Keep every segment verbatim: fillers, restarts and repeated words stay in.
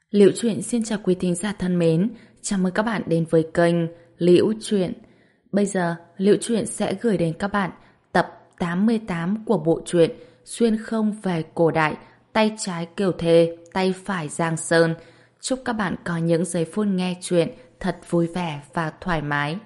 Liễu Chuyện xin chào quý thính giả thân mến, chào mừng các bạn đến với kênh Liễu Chuyện. Bây giờ, Liễu Chuyện sẽ gửi đến các bạn tập tám mươi tám của bộ truyện Xuyên không về cổ đại, tay trái Kiều Thề, tay phải Giang Sơn. Chúc các bạn có những giây phút nghe chuyện thật vui vẻ và thoải mái.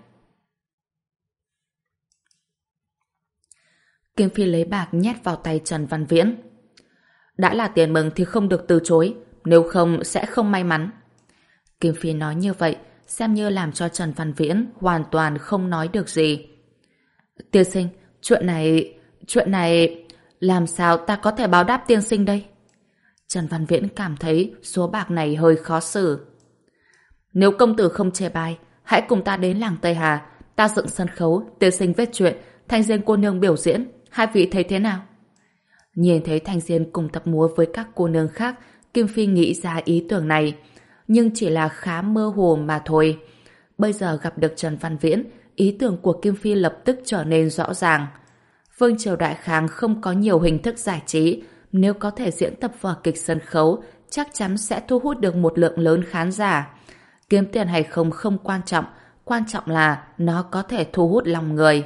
Kim Phi lấy bạc nhét vào tay Trần Văn Viễn. Đã là tiền mừng thì không được từ chối, nếu không sẽ không may mắn. Kim Phi nói như vậy, xem như làm cho Trần Văn Viễn hoàn toàn không nói được gì. Tiên sinh, chuyện này... chuyện này... làm sao ta có thể báo đáp tiên sinh đây? Trần Văn Viễn cảm thấy số bạc này hơi khó xử. Nếu công tử không chê bai, hãy cùng ta đến làng Tây Hà, ta dựng sân khấu, tiên sinh viết chuyện, Thanh Diên cô nương biểu diễn, hai vị thấy thế nào? Nhìn thấy Thanh Diên cùng tập múa với các cô nương khác, Kim Phi nghĩ ra ý tưởng này, nhưng chỉ là khá mơ hồ mà thôi. Bây giờ gặp được Trần Văn Viễn, ý tưởng của Kim Phi lập tức trở nên rõ ràng. Vương triều Đại Khang không có nhiều hình thức giải trí, nếu có thể diễn tập vở kịch sân khấu, chắc chắn sẽ thu hút được một lượng lớn khán giả. Kiếm tiền hay không không quan trọng, quan trọng là nó có thể thu hút lòng người.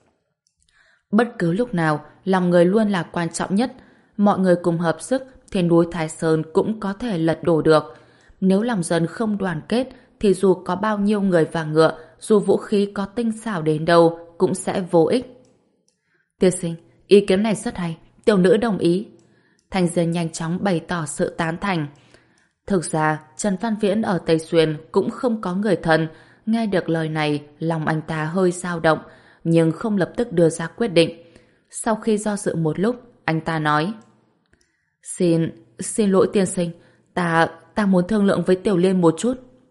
Bất cứ lúc nào, lòng người luôn là quan trọng nhất. Mọi người cùng hợp sức thì núi Thái Sơn cũng có thể lật đổ được. Nếu lòng dân không đoàn kết thì dù có bao nhiêu người và ngựa, dù vũ khí có tinh xảo đến đâu cũng sẽ vô ích. Tiên sinh, ý kiến này rất hay, tiểu nữ đồng ý. Thanh Diên nhanh chóng bày tỏ sự tán thành. Thực ra, Trần Văn Viễn ở Tây Xuyên cũng không có người thân. Nghe được lời này, lòng anh ta hơi dao động, nhưng không lập tức đưa ra quyết định. Sau khi do dự một lúc, anh ta nói: Xin, xin lỗi tiên sinh, ta, ta muốn thương lượng với Tiểu Liên một chút.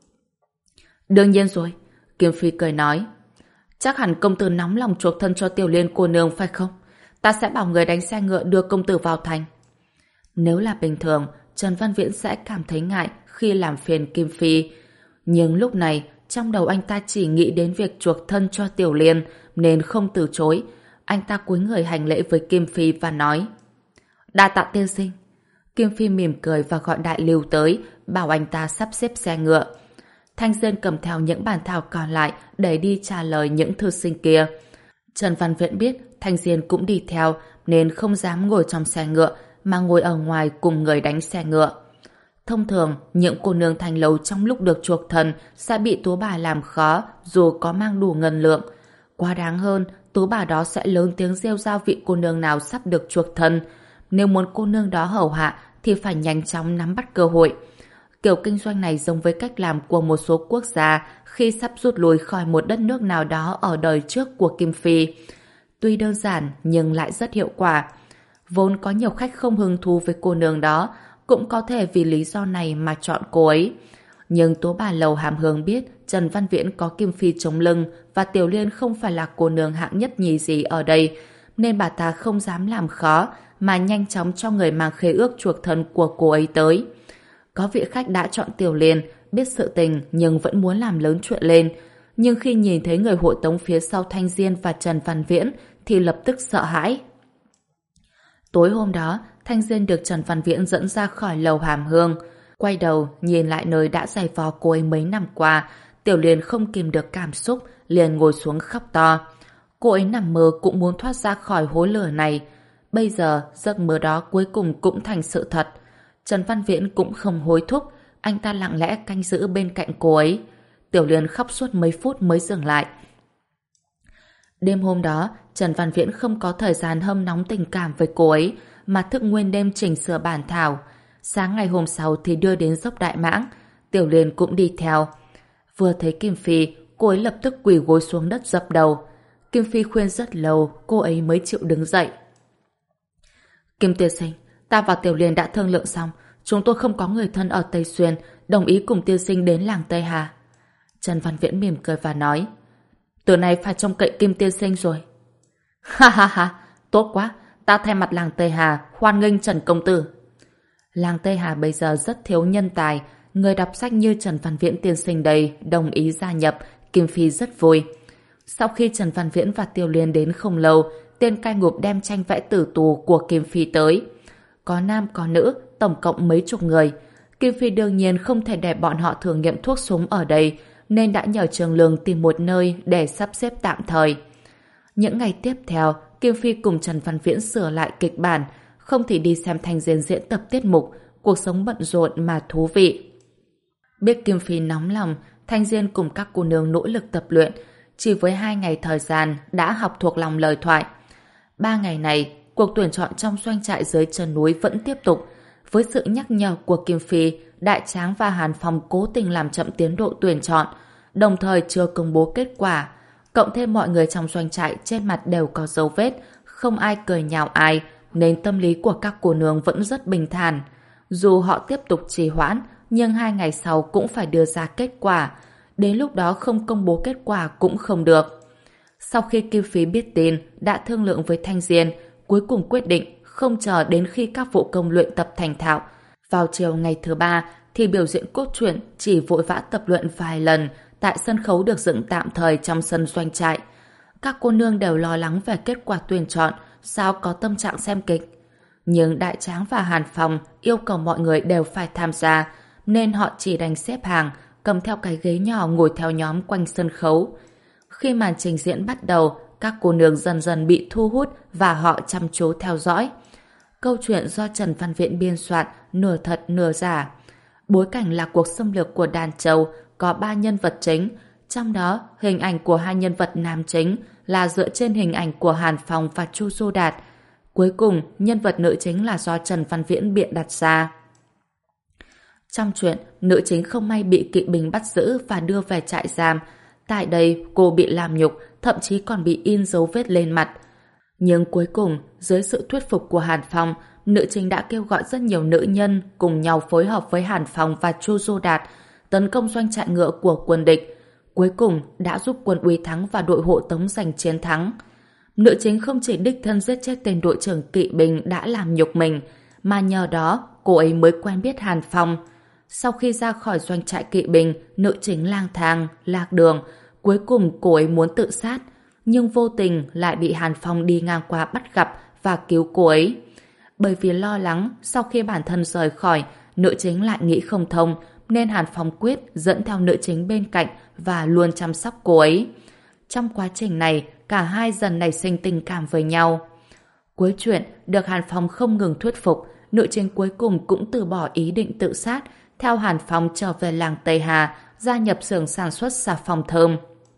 Đương nhiên rồi, Kim Phi cười nói. Chắc hẳn công tử nóng lòng chuộc thân cho Tiểu Liên cô nương phải không? Ta sẽ bảo người đánh xe ngựa đưa công tử vào thành. Nếu là bình thường, Trần Văn Viễn sẽ cảm thấy ngại khi làm phiền Kim Phi. Nhưng lúc này, trong đầu anh ta chỉ nghĩ đến việc chuộc thân cho Tiểu Liên, nên không từ chối. Anh ta cúi người hành lễ với Kim Phi và nói: Đa tạ tiên sinh. Kim Phi mỉm cười và gọi Đại Lưu tới, bảo anh ta sắp xếp xe ngựa. Thanh Diên cầm theo những bản thảo còn lại để đi trả lời những thư sinh kia. Trần Văn Viễn biết Thanh Diên cũng đi theo, nên không dám ngồi trong xe ngựa, mà ngồi ở ngoài cùng người đánh xe ngựa. Thông thường, những cô nương thành lầu trong lúc được chuộc thân sẽ bị tú bà làm khó dù có mang đủ ngân lượng. Quá đáng hơn, tú bà đó sẽ lớn tiếng rêu rao vị cô nương nào sắp được chuộc thân. Nếu muốn cô nương đó hầu hạ thì phải nhanh chóng nắm bắt cơ hội. Kiểu kinh doanh này giống với cách làm của một số quốc gia khi sắp rút lui khỏi một đất nước nào đó ở đời trước của Kim Phi. Tuy đơn giản nhưng lại rất hiệu quả. Vốn có nhiều khách không hứng thú với cô nương đó, cũng có thể vì lý do này mà chọn cô ấy. Nhưng tú bà Lầu Hàm Hương biết Trần Văn Viễn có Kim Phi chống lưng và Tiểu Liên không phải là cô nương hạng nhất nhì gì ở đây, nên bà ta không dám làm khó mà nhanh chóng cho người mang khế ước chuộc thân của cô ấy tới. Có vị khách đã chọn Tiểu Liên, biết sự tình nhưng vẫn muốn làm lớn chuyện lên. Nhưng khi nhìn thấy người hộ tống phía sau Thanh Diên và Trần Văn Viễn thì lập tức sợ hãi. Tối hôm đó, Thanh Diên được Trần Văn Viễn dẫn ra khỏi Lầu Hàm Hương. Quay đầu, nhìn lại nơi đã giày vò cô ấy mấy năm qua, Tiểu Liên không kìm được cảm xúc, liền ngồi xuống khóc to. Cô ấy nằm mơ cũng muốn thoát ra khỏi hố lửa này. Bây giờ, giấc mơ đó cuối cùng cũng thành sự thật. Trần Văn Viễn cũng không hối thúc, anh ta lặng lẽ canh giữ bên cạnh cô ấy. Tiểu Liên khóc suốt mấy phút mới dừng lại. Đêm hôm đó, Trần Văn Viễn không có thời gian hâm nóng tình cảm với cô ấy, mà thức nguyên đêm chỉnh sửa bản thảo. Sáng ngày hôm sau thì đưa đến dốc Đại Mãng. Tiểu Liên cũng đi theo. Vừa thấy Kim Phi, cô ấy lập tức quỳ gối xuống đất dập đầu. Kim Phi khuyên rất lâu, cô ấy mới chịu đứng dậy. Kim tiên sinh, ta và Tiểu Liên đã thương lượng xong, chúng tôi không có người thân ở Tây Xuyên, đồng ý cùng tiên sinh đến làng Tây Hà. Trần Văn Viễn mỉm cười và nói: Từ nay phải trông cậy Kim tiên sinh rồi. Ha ha ha, tốt quá, ta thay mặt làng Tây Hà hoan nghênh Trần công tử. Làng Tây Hà bây giờ rất thiếu nhân tài, người đọc sách như Trần Văn Viễn tiên sinh đây đồng ý gia nhập, Kim Phi rất vui. Sau khi Trần Văn Viễn và Tiểu Liên đến không lâu, tên cai ngục đem tranh vẽ tử tù của Kim Phi tới. Có nam có nữ, tổng cộng mấy chục người. Kim Phi đương nhiên không thể để bọn họ thử nghiệm thuốc súng ở đây, nên đã nhờ Trường Lương tìm một nơi để sắp xếp tạm thời. Những ngày tiếp theo, Kim Phi cùng Trần Văn Viễn sửa lại kịch bản, không thì đi xem Thanh Diên diễn tập tiết mục, cuộc sống bận rộn mà thú vị. Biết Kim Phi nóng lòng, Thanh Diên cùng các cô nương nỗ lực tập luyện, chỉ với hai ngày thời gian đã học thuộc lòng lời thoại. Ba ngày này, cuộc tuyển chọn trong doanh trại dưới chân núi vẫn tiếp tục. Với sự nhắc nhở của Kim Phi, Đại Tráng và Hàn Phong cố tình làm chậm tiến độ tuyển chọn, đồng thời chưa công bố kết quả. Cộng thêm mọi người trong doanh trại trên mặt đều có dấu vết, không ai cười nhạo ai, nên tâm lý của các cô nương vẫn rất bình thản. Dù họ tiếp tục trì hoãn, nhưng hai ngày sau cũng phải đưa ra kết quả. Đến lúc đó không công bố kết quả cũng không được. Sau khi Kim Phi biết tin, đã thương lượng với Thanh Diên, cuối cùng quyết định không chờ đến khi các vũ công luyện tập thành thạo. Vào chiều ngày thứ ba thì biểu diễn cốt truyện chỉ vội vã tập luyện vài lần tại sân khấu được dựng tạm thời trong sân doanh trại. Các cô nương đều lo lắng về kết quả tuyển chọn, sao có tâm trạng xem kịch. Nhưng Đại Tráng và Hàn Phong yêu cầu mọi người đều phải tham gia, nên họ chỉ đành xếp hàng, cầm theo cái ghế nhỏ ngồi theo nhóm quanh sân khấu. Khi màn trình diễn bắt đầu, các cô nương dần dần bị thu hút và họ chăm chú theo dõi. Câu chuyện do Trần Văn Viễn biên soạn, nửa thật nửa giả. Bối cảnh là cuộc xâm lược của Đàn Châu, có ba nhân vật chính, trong đó hình ảnh của hai nhân vật nam chính là dựa trên hình ảnh của Hàn Phong và Chu Du Đạt. Cuối cùng, nhân vật nữ chính là do Trần Văn Viễn biện đặt ra. Trong chuyện, nữ chính không may bị kỵ binh bắt giữ và đưa về trại giam. Tại đây, cô bị làm nhục, thậm chí còn bị in dấu vết lên mặt. Nhưng cuối cùng, dưới sự thuyết phục của Hàn Phong, nữ chính đã kêu gọi rất nhiều nữ nhân cùng nhau phối hợp với Hàn Phong và Chu Du Đạt tấn công doanh trại ngựa của quân địch. Cuối cùng đã giúp quân Uy Thắng và đội hộ tống giành chiến thắng. Nữ chính không chỉ đích thân giết chết tên đội trưởng kỵ binh đã làm nhục mình, mà nhờ đó cô ấy mới quen biết Hàn Phong. Sau khi ra khỏi doanh trại kỵ binh, nữ chính lang thang, lạc đường. Cuối cùng cô ấy muốn tự sát, nhưng vô tình lại bị Hàn Phong đi ngang qua bắt gặp và cứu cô ấy. Bởi vì lo lắng sau khi bản thân rời khỏi, nữ chính lại nghĩ không thông, nên Hàn Phong quyết dẫn theo nữ chính bên cạnh và luôn chăm sóc cô ấy. Trong quá trình này, cả hai dần nảy sinh tình cảm với nhau. Cuối chuyện, được Hàn Phong không ngừng thuyết phục, nữ chính cuối cùng cũng từ bỏ ý định tự sát, theo Hàn Phong trở về làng Tây Hà, gia nhập xưởng sản xuất xà phòng thơm.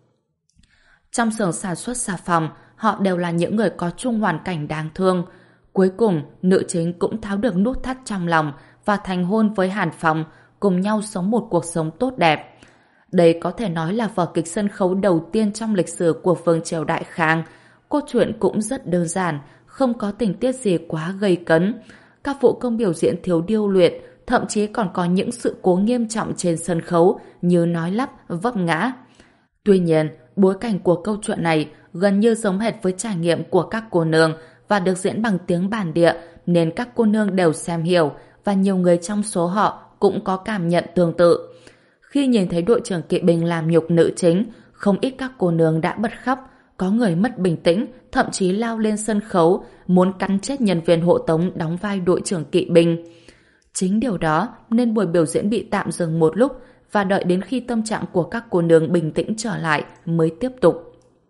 Trong xưởng sản xuất xà phòng, họ đều là những người có chung hoàn cảnh đáng thương. Cuối cùng, nữ chính cũng tháo được nút thắt trong lòng và thành hôn với Hàn Phong, cùng nhau sống một cuộc sống tốt đẹp. Đây có thể nói là vở kịch sân khấu đầu tiên trong lịch sử của Vương triều Đại Khang. Cốt truyện cũng rất đơn giản, không có tình tiết gì quá gây cấn. Các vũ công biểu diễn thiếu điêu luyện, thậm chí còn có những sự cố nghiêm trọng trên sân khấu như nói lắp, vấp ngã. Tuy nhiên, bối cảnh của câu chuyện này gần như giống hệt với trải nghiệm của các cô nương và được diễn bằng tiếng bản địa, nên các cô nương đều xem hiểu và nhiều người trong số họ cũng có cảm nhận tương tự. Khi nhìn thấy đội trưởng kỵ binh làm nhục nữ chính, không ít các cô nương đã bật khóc, có người mất bình tĩnh, thậm chí lao lên sân khấu, muốn cắn chết nhân viên hộ tống đóng vai đội trưởng kỵ binh. Chính điều đó nên buổi biểu diễn bị tạm dừng một lúc và đợi đến khi tâm trạng của các cô nương bình tĩnh trở lại mới tiếp tục.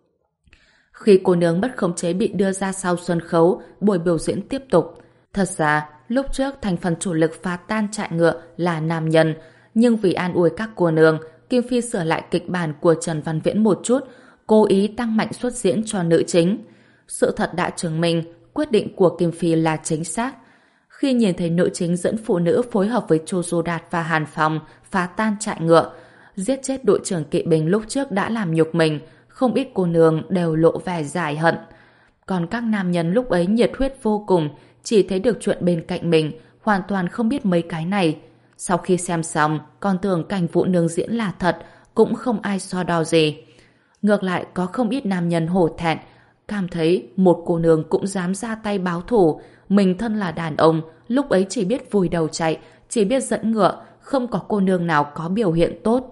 Khi cô nương mất khống chế bị đưa ra sau sân khấu, buổi biểu diễn tiếp tục. Thật ra, lúc trước thành phần chủ lực phá tan trại ngựa là nam nhân, nhưng vì an ủi các cô nương, Kim Phi sửa lại kịch bản của Trần Văn Viễn một chút, cố ý tăng mạnh xuất diễn cho nữ chính. Sự thật đã chứng minh quyết định của Kim Phi là chính xác. Khi nhìn thấy nữ chính dẫn phụ nữ phối hợp với Chu Du Đạt và Hàn Phong phá tan trại ngựa, giết chết đội trưởng kỵ binh lúc trước đã làm nhục mình, không ít cô nương đều lộ vẻ giải hận. Còn các nam nhân lúc ấy nhiệt huyết vô cùng, chỉ thấy được chuyện bên cạnh mình, hoàn toàn không biết mấy cái này. Sau khi xem xong, còn tưởng cảnh Vũ Nương diễn là thật, cũng không ai so đo gì. Ngược lại có không ít nam nhân hổ thẹn, cảm thấy một cô nương cũng dám ra tay báo thù. Mình thân là đàn ông, lúc ấy chỉ biết vùi đầu chạy, chỉ biết dẫn ngựa, không có cô nương nào có biểu hiện tốt.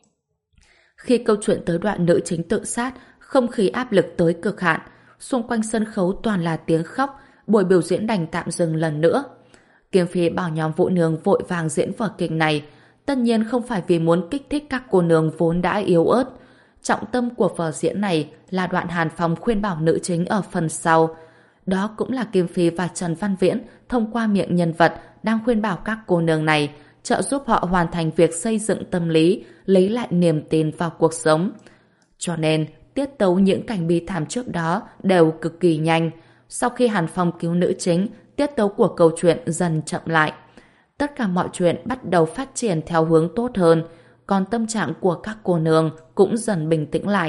Khi câu chuyện tới đoạn nữ chính tự sát, không khí áp lực tới cực hạn, xung quanh sân khấu toàn là tiếng khóc, buổi biểu diễn đành tạm dừng lần nữa. Kiếm Phi bảo nhóm Vũ Nương vội vàng diễn vở kịch này, tất nhiên không phải vì muốn kích thích các cô nương vốn đã yếu ớt. Trọng tâm của vở diễn này là đoạn Hàn Phong khuyên bảo nữ chính ở phần sau. Đó cũng là Kiếm Phi và Trần Văn Viễn thông qua miệng nhân vật đang khuyên bảo các cô nương này, trợ giúp họ hoàn thành việc xây dựng tâm lý, lấy lại niềm tin vào cuộc sống. Cho nên, tiết tấu những cảnh bi thảm trước đó đều cực kỳ nhanh. Sau khi Hàn Phong cứu nữ chính, tiết tấu của câu chuyện dần chậm lại. Tất cả mọi chuyện bắt đầu phát triển theo hướng tốt hơn, còn tâm trạng của các cô nương cũng dần bình tĩnh lại.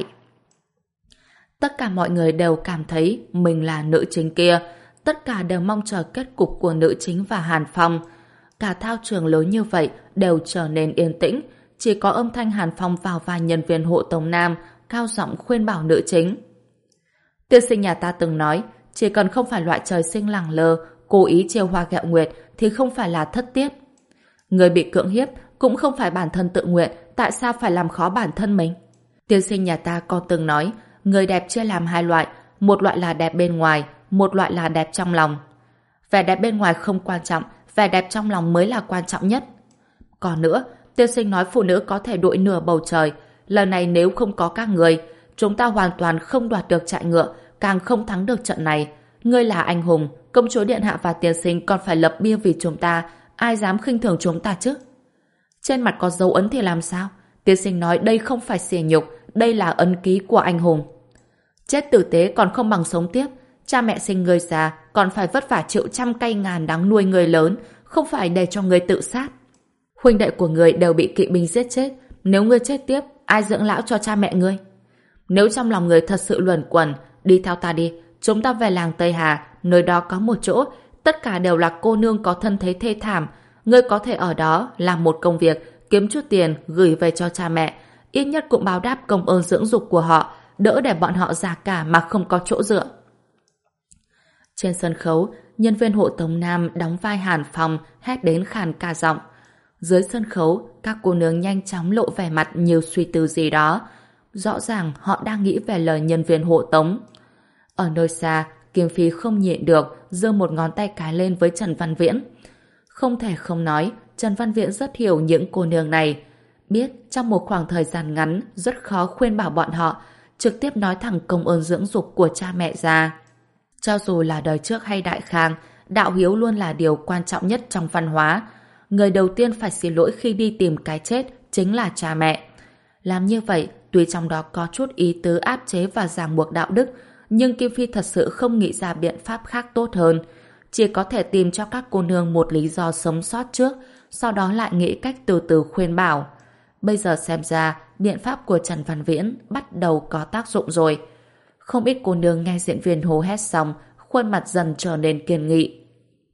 Tất cả mọi người đều cảm thấy mình là nữ chính kia, tất cả đều mong chờ kết cục của nữ chính và Hàn Phong. Cả thao trường lớn như vậy đều trở nên yên tĩnh, chỉ có âm thanh Hàn Phong vào vai nhân viên hộ tống nam cao giọng khuyên bảo nữ chính. Tiên sinh nhà ta từng nói, chỉ cần không phải loại trời sinh lẳng lơ, cố ý trêu hoa ghẹo nguyệt thì không phải là thất tiết. Người bị cưỡng hiếp cũng không phải bản thân tự nguyện, tại sao phải làm khó bản thân mình? Tiên sinh nhà ta còn từng nói, người đẹp chia làm hai loại, một loại là đẹp bên ngoài, một loại là đẹp trong lòng. Vẻ đẹp bên ngoài không quan trọng, vẻ đẹp trong lòng mới là quan trọng nhất. Còn nữa, tiên sinh nói phụ nữ có thể đội nửa bầu trời. Lần này nếu không có các người, chúng ta hoàn toàn không đoạt được trại ngựa, càng không thắng được trận này. Ngươi là anh hùng, công chúa điện hạ và tiên sinh còn phải lập bia vì chúng ta, ai dám khinh thường chúng ta chứ? Trên mặt có dấu ấn thì làm sao? Tiên sinh nói đây không phải sỉ nhục, đây là ấn ký của anh hùng. Chết tử tế còn không bằng sống tiếp. Cha mẹ sinh người già còn phải vất vả chịu trăm cây ngàn đắng nuôi người lớn, không phải để cho người tự sát. Huynh đệ của người đều bị kỵ binh giết chết, nếu ngươi chết tiếp, ai dưỡng lão cho cha mẹ ngươi? Nếu trong lòng người thật sự luẩn quẩn, đi theo ta đi, chúng ta về làng Tây Hà, nơi đó có một chỗ, tất cả đều là cô nương có thân thế thê thảm. Ngươi có thể ở đó làm một công việc, kiếm chút tiền gửi về cho cha mẹ, ít nhất cũng báo đáp công ơn dưỡng dục của họ, đỡ để bọn họ già cả mà không có chỗ dựa. Trên sân khấu, nhân viên hộ tống nam đóng vai Hàn Phong hét đến khàn cả giọng. Dưới sân khấu, các cô nương nhanh chóng lộ vẻ mặt nhiều suy tư gì đó. Rõ ràng họ đang nghĩ về lời nhân viên hộ tống. Ở nơi xa, Kiếm Phi không nhịn được, giơ một ngón tay cái lên với Trần Văn Viễn. Không thể không nói, Trần Văn Viễn rất hiểu những cô nương này. Biết trong một khoảng thời gian ngắn rất khó khuyên bảo bọn họ, trực tiếp nói thẳng công ơn dưỡng dục của cha mẹ ra. Cho dù là đời trước hay đại khang, đạo hiếu luôn là điều quan trọng nhất trong văn hóa. Người đầu tiên phải xin lỗi khi đi tìm cái chết chính là cha mẹ. Làm như vậy, tuy trong đó có chút ý tứ áp chế và ràng buộc đạo đức, nhưng Kim Phi thật sự không nghĩ ra biện pháp khác tốt hơn. Chỉ có thể tìm cho các cô nương một lý do sống sót trước, sau đó lại nghĩ cách từ từ khuyên bảo. Bây giờ xem ra, biện pháp của Trần Văn Viễn bắt đầu có tác dụng rồi. Không ít cô nương nghe diễn viên hô hét xong, khuôn mặt dần trở nên kiên nghị.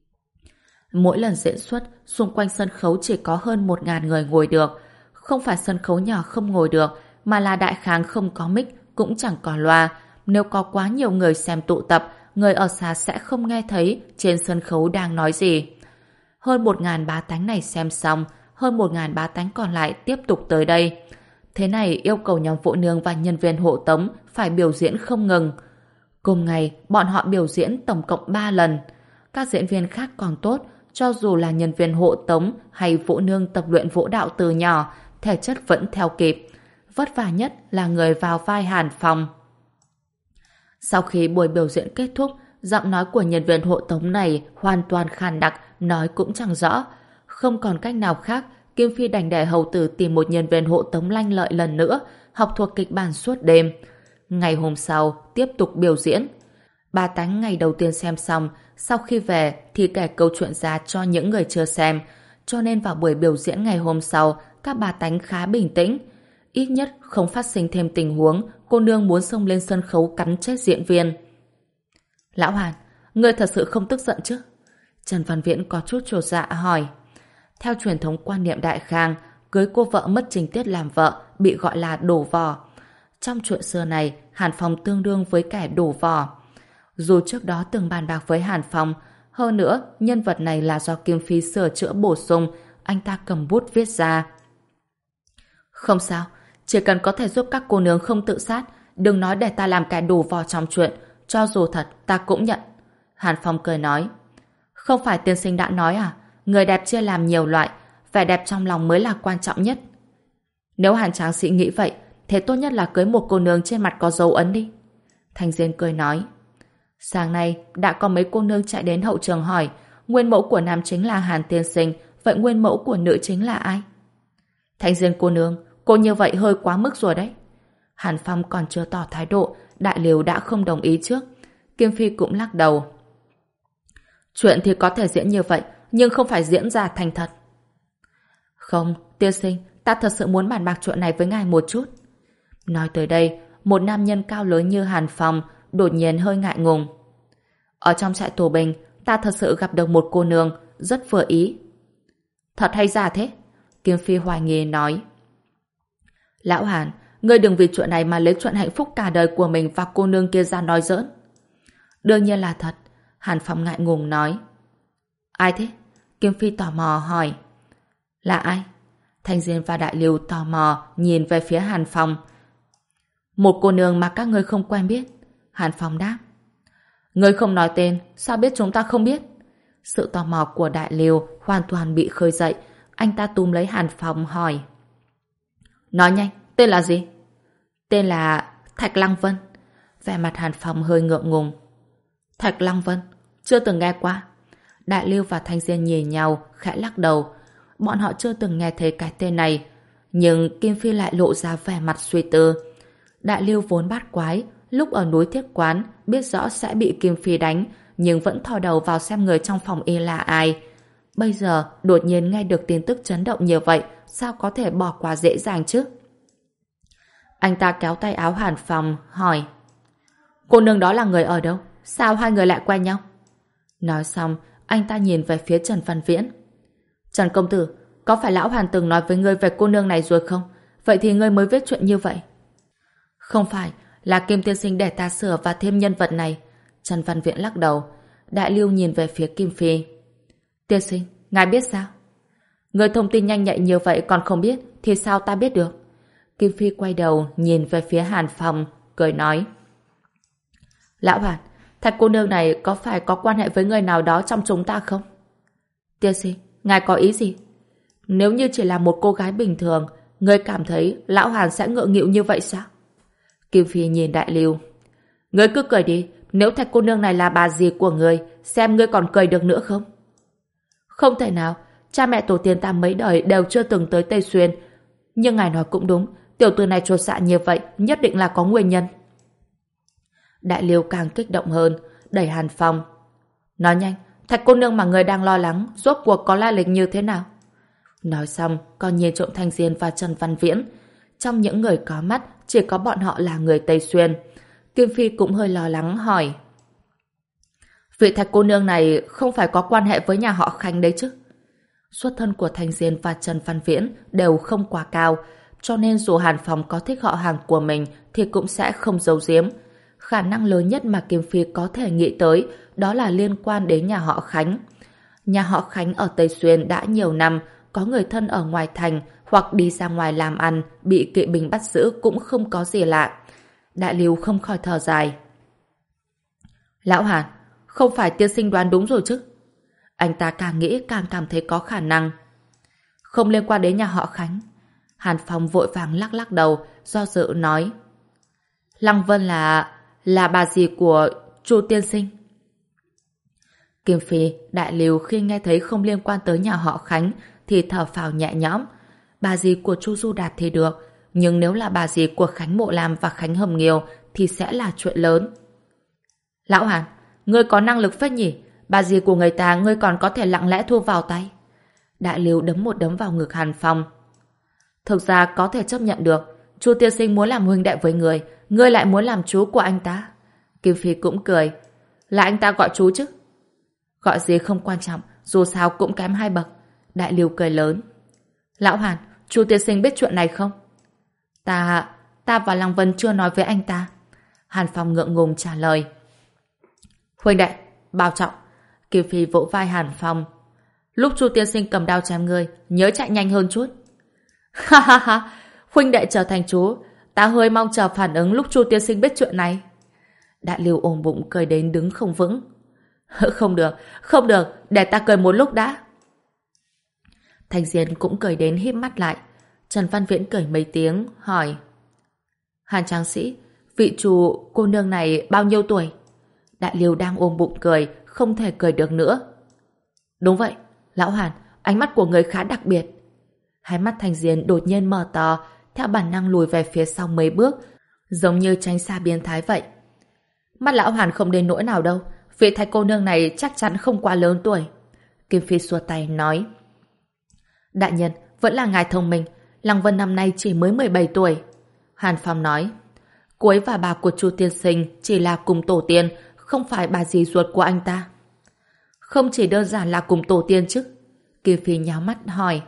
Mỗi lần diễn xuất, xung quanh sân khấu chỉ có hơn một ngàn người ngồi được. Không phải sân khấu nhỏ không ngồi được, mà là đại kháng không có mic, cũng chẳng có loa. Nếu có quá nhiều người xem tụ tập, người ở xa sẽ không nghe thấy trên sân khấu đang nói gì. Hơn một ngàn bá tánh này xem xong, hơn một ngàn bá tánh còn lại tiếp tục tới đây. Thế này yêu cầu nhóm phụ nương và nhân viên hộ tống phải biểu diễn không ngừng. Cùng ngày, bọn họ biểu diễn tổng cộng ba lần. Các diễn viên khác còn tốt, cho dù là nhân viên hộ tống hay phụ nương tập luyện vũ đạo từ nhỏ, thể chất vẫn theo kịp. Vất vả nhất là người vào vai Hàn Phong. Sau khi buổi biểu diễn kết thúc, giọng nói của nhân viên hộ tống này hoàn toàn khàn đặc, nói cũng chẳng rõ. Không còn cách nào khác, Kim Phi đành để hầu tử tìm một nhân viên hộ tống lanh lợi lần nữa, học thuộc kịch bản suốt đêm. Ngày hôm sau, tiếp tục biểu diễn. Ba tánh ngày đầu tiên xem xong, sau khi về thì kể câu chuyện ra cho những người chưa xem, cho nên vào buổi biểu diễn ngày hôm sau, các bà tánh khá bình tĩnh. Ít nhất không phát sinh thêm tình huống cô nương muốn xông lên sân khấu cắn chết diễn viên. Lão Hàn, ngươi thật sự không tức giận chứ? Trần Văn Viễn có chút chột dạ hỏi. Theo truyền thống quan niệm đại khang, cưới cô vợ mất情tiết làm vợ bị gọi là đổ vò. Trong chuyện xưa này, Hàn Phong tương đương với kẻ đổ vò. Dù trước đó từng bàn bạc với Hàn Phong, hơn nữa nhân vật này là do Kim Phi sửa chữa bổ sung, anh ta cầm bút viết ra. Không sao, chỉ cần có thể giúp các cô nương không tự sát, đừng nói để ta làm kẻ đổ vò trong chuyện, cho dù thật ta cũng nhận. Hàn Phong cười nói. Không phải tiên sinh đã nói à, người đẹp chia làm nhiều loại, vẻ đẹp trong lòng mới là quan trọng nhất. Nếu Hàn tráng sĩ nghĩ vậy, thế tốt nhất là cưới một cô nương trên mặt có dấu ấn đi. Thanh Diên cười nói. Sáng nay đã có mấy cô nương chạy đến hậu trường hỏi, nguyên mẫu của nam chính là Hàn tiên sinh, vậy nguyên mẫu của nữ chính là ai? Thanh Diên cô nương, cô như vậy hơi quá mức rồi đấy. Hàn Phong còn chưa tỏ thái độ, Đại Liêu đã không đồng ý trước. Kim Phi cũng lắc đầu. Chuyện thì có thể diễn như vậy, nhưng không phải diễn ra thành thật. Không, tiên sinh, ta thật sự muốn bàn bạc chuyện này với ngài một chút. Nói tới đây, một nam nhân cao lớn như Hàn Phong đột nhiên hơi ngại ngùng. Ở trong trại tù binh, ta thật sự gặp được một cô nương, rất vừa ý. Thật hay giả thế? Kim Phi hoài nghi nói. Lão Hàn, ngươi đừng vì chuyện này mà lấy chuyện hạnh phúc cả đời của mình và cô nương kia ra nói giỡn. Đương nhiên là thật, Hàn Phong ngại ngùng nói. Ai thế? Kim Phi tò mò hỏi. Là ai? Thanh Diên và Đại Liêu tò mò nhìn về phía Hàn Phong. Một cô nương mà các ngươi không quen biết. Hàn Phong đáp. Ngươi không nói tên, sao biết chúng ta không biết? Sự tò mò của Đại Liêu hoàn toàn bị khơi dậy. Anh ta túm lấy Hàn Phong hỏi. Nói nhanh, tên là gì? Tên là Thạch Lăng Vân. Vẻ mặt Hàn Phong hơi ngượng ngùng. Thạch Lăng Vân? Chưa từng nghe qua. Đại Liêu và Thanh Diên nhìn nhau, khẽ lắc đầu. Bọn họ chưa từng nghe thấy cái tên này. Nhưng Kim Phi lại lộ ra vẻ mặt suy tư. Đại Liêu vốn bát quái, lúc ở núi Thiết Quán, biết rõ sẽ bị Kim Phi đánh, nhưng vẫn thò đầu vào xem người trong phòng y là ai. Bây giờ, đột nhiên nghe được tin tức chấn động như vậy, sao có thể bỏ qua dễ dàng chứ? Anh ta kéo tay áo Hàn Phong, hỏi. Cô nương đó là người ở đâu? Sao hai người lại quen nhau? Nói xong, anh ta nhìn về phía Trần Văn Viễn. Trần công tử, có phải lão Hàn từng nói với ngươi về cô nương này rồi không? Vậy thì ngươi mới viết chuyện như vậy. Không phải, là Kim tiên sinh để ta sửa và thêm nhân vật này. Trần Văn Viễn lắc đầu. Đại Liêu nhìn về phía Kim Phi. Tiên sinh, ngài biết sao? Ngươi thông tin nhanh nhạy như vậy còn không biết, thì sao ta biết được? Kim Phi quay đầu nhìn về phía Hàn Phong, cười nói. Lão Hàn, Thạch cô nương này có phải có quan hệ với người nào đó trong chúng ta không? Tiên sinh, ngài có ý gì? Nếu như chỉ là một cô gái bình thường, ngươi cảm thấy lão Hàn sẽ ngượng nghịu như vậy sao? Kim Phi nhìn Đại Liêu. Ngươi cứ cười đi, nếu Thạch cô nương này là bà dì của ngươi, xem ngươi còn cười được nữa không? Không thể nào, cha mẹ tổ tiên ta mấy đời đều chưa từng tới Tây Xuyên. Nhưng ngài nói cũng đúng, tiểu tử này chột dạ như vậy, nhất định là có nguyên nhân. Đại Liêu càng kích động hơn, đẩy Hàn Phong. Nói nhanh, Thạch cô nương mà người đang lo lắng, rốt cuộc có lai lịch như thế nào? Nói xong, còn nhìn trộm Thanh Diên và Trần Văn Viễn. Trong những người có mắt, chỉ có bọn họ là người Tây Xuyên. Kim Phi cũng hơi lo lắng hỏi. Vị Thạch cô nương này không phải có quan hệ với nhà họ Khánh đấy chứ? Xuất thân của Thanh Diên và Trần Văn Viễn đều không quá cao, cho nên dù Hàn Phong có thích họ hàng của mình thì cũng sẽ không giấu giếm. Khả năng lớn nhất mà Kim Phi có thể nghĩ tới đó là liên quan đến nhà họ Khánh. Nhà họ Khánh ở Tây Xuyên đã nhiều năm, có người thân ở ngoài thành hoặc đi ra ngoài làm ăn, bị kỵ binh bắt giữ cũng không có gì lạ. Đại Liêu không khỏi thở dài. Lão Hàn, không phải tiên sinh đoán đúng rồi chứ? Anh ta càng nghĩ càng cảm thấy có khả năng. Không liên quan đến nhà họ Khánh. Hàn Phong vội vàng lắc lắc đầu, do dự nói. Lăng Vân là... là bà dì của Chu tiên sinh. Kim Phi, Đại Liêu khi nghe thấy không liên quan tới nhà họ Khánh thì thở phào nhẹ nhõm. Bà dì của Chu Du Đạt thì được, nhưng nếu là bà dì của Khánh Mộ Lam và Khánh Hầm Nghiêu thì sẽ là chuyện lớn. Lão Hàn, ngươi có năng lực phết nhỉ? Bà dì của người ta ngươi còn có thể lặng lẽ thu vào tay. Đại Liêu đấm một đấm vào ngực Hàn Phong. Thực ra có thể chấp nhận được, Chu tiên sinh muốn làm huynh đệ với người, ngươi lại muốn làm chú của anh ta. Kim Phi cũng cười. Là anh ta gọi chú chứ? Gọi gì không quan trọng, dù sao cũng kém hai bậc. Đại Liêu cười lớn. Lão Hàn, Chu tiên sinh biết chuyện này không? Ta... ta và Lăng Vân chưa nói với anh ta. Hàn Phong ngượng ngùng trả lời. Huynh đệ, bảo trọng. Kim Phi vỗ vai Hàn Phong. Lúc Chu tiên sinh cầm đao chém ngươi, nhớ chạy nhanh hơn chút. Ha ha ha, huynh đệ trở thành chú, ta hơi mong chờ phản ứng lúc Chu tiên sinh biết chuyện này. Đại Liêu ôm bụng cười đến đứng không vững. Không được, không được, để ta cười một lúc đã. Thanh Diên cũng cười đến híp mắt lại. Trần Văn Viễn cười mấy tiếng, hỏi. Hàn tráng sĩ, vị chủ cô nương này bao nhiêu tuổi? Đại Liêu đang ôm bụng cười, không thể cười được nữa. Đúng vậy, lão Hàn, ánh mắt của người khá đặc biệt. Hai mắt Thanh Diên đột nhiên mở to, theo bản năng lùi về phía sau mấy bước, giống như tránh xa biến thái vậy. Mắt lão Hàn không đến nỗi nào đâu, vị thái cô nương này chắc chắn không quá lớn tuổi. Kim Phi xua tay nói. Đại nhân, vẫn là ngài thông minh, Lăng Vân năm nay chỉ mới mười bảy tuổi. Hàn Phong nói. Cô ấy và bà của Chu tiên sinh chỉ là cùng tổ tiên, không phải bà dì ruột của anh ta. Không chỉ đơn giản là cùng tổ tiên chứ? Kim Phi nháo mắt hỏi.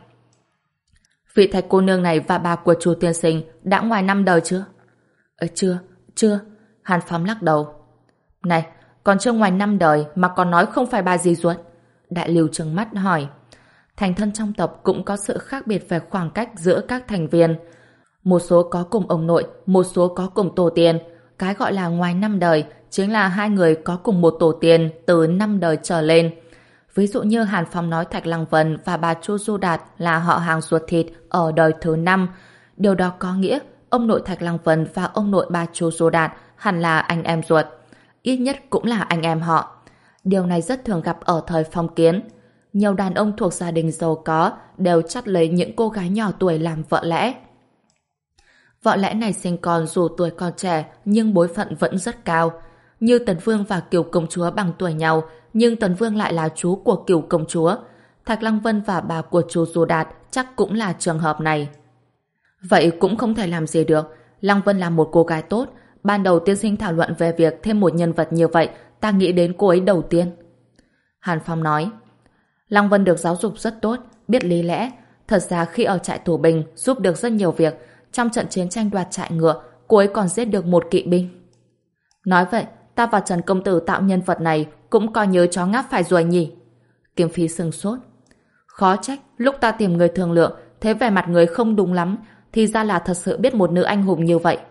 Vị thạch cô nương này và bà của Chu tiên sinh đã ngoài năm đời chưa? Ờ, chưa, chưa. Hàn Phong lắc đầu. Này, còn chưa ngoài năm đời mà còn nói không phải bà dì ruột. Đại Lưu trừng mắt hỏi. Thành thân trong tộc cũng có sự khác biệt về khoảng cách giữa các thành viên. Một số có cùng ông nội, một số có cùng tổ tiên. Cái gọi là ngoài năm đời chính là hai người có cùng một tổ tiên từ năm đời trở lên. Ví dụ như Hàn Phong nói Thạch Lăng Vân và bà Chu Du Đạt là họ hàng ruột thịt ở đời thứ năm. Điều đó có nghĩa ông nội Thạch Lăng Vân và ông nội bà Chu Du Đạt hẳn là anh em ruột. Ít nhất cũng là anh em họ. Điều này rất thường gặp ở thời phong kiến. Nhiều đàn ông thuộc gia đình giàu có đều chắt lấy những cô gái nhỏ tuổi làm vợ lẽ. Vợ lẽ này sinh con dù tuổi còn trẻ nhưng bối phận vẫn rất cao. Như Tần Vương và Kiều Công Chúa bằng tuổi nhau, nhưng Tần Vương lại là chú của Kiều Công Chúa. Thạch Lăng Vân và bà của Chu Du Đạt chắc cũng là trường hợp này. Vậy cũng không thể làm gì được. Lăng Vân là một cô gái tốt. Ban đầu tiên sinh thảo luận về việc thêm một nhân vật như vậy, ta nghĩ đến cô ấy đầu tiên. Hàn Phong nói. Lăng Vân được giáo dục rất tốt, biết lý lẽ. Thật ra khi ở trại tù binh giúp được rất nhiều việc. Trong trận chiến tranh đoạt trại ngựa, cô ấy còn giết được một kỵ binh. Nói vậy, ta và Trần Công Tử tạo nhân vật này cũng coi như chó ngáp phải ruồi nhỉ? Kiếm Phi sừng sốt. Khó trách, lúc ta tìm người thương lượng, thế vẻ mặt người không đúng lắm, thì ra là thật sự biết một nữ anh hùng như vậy.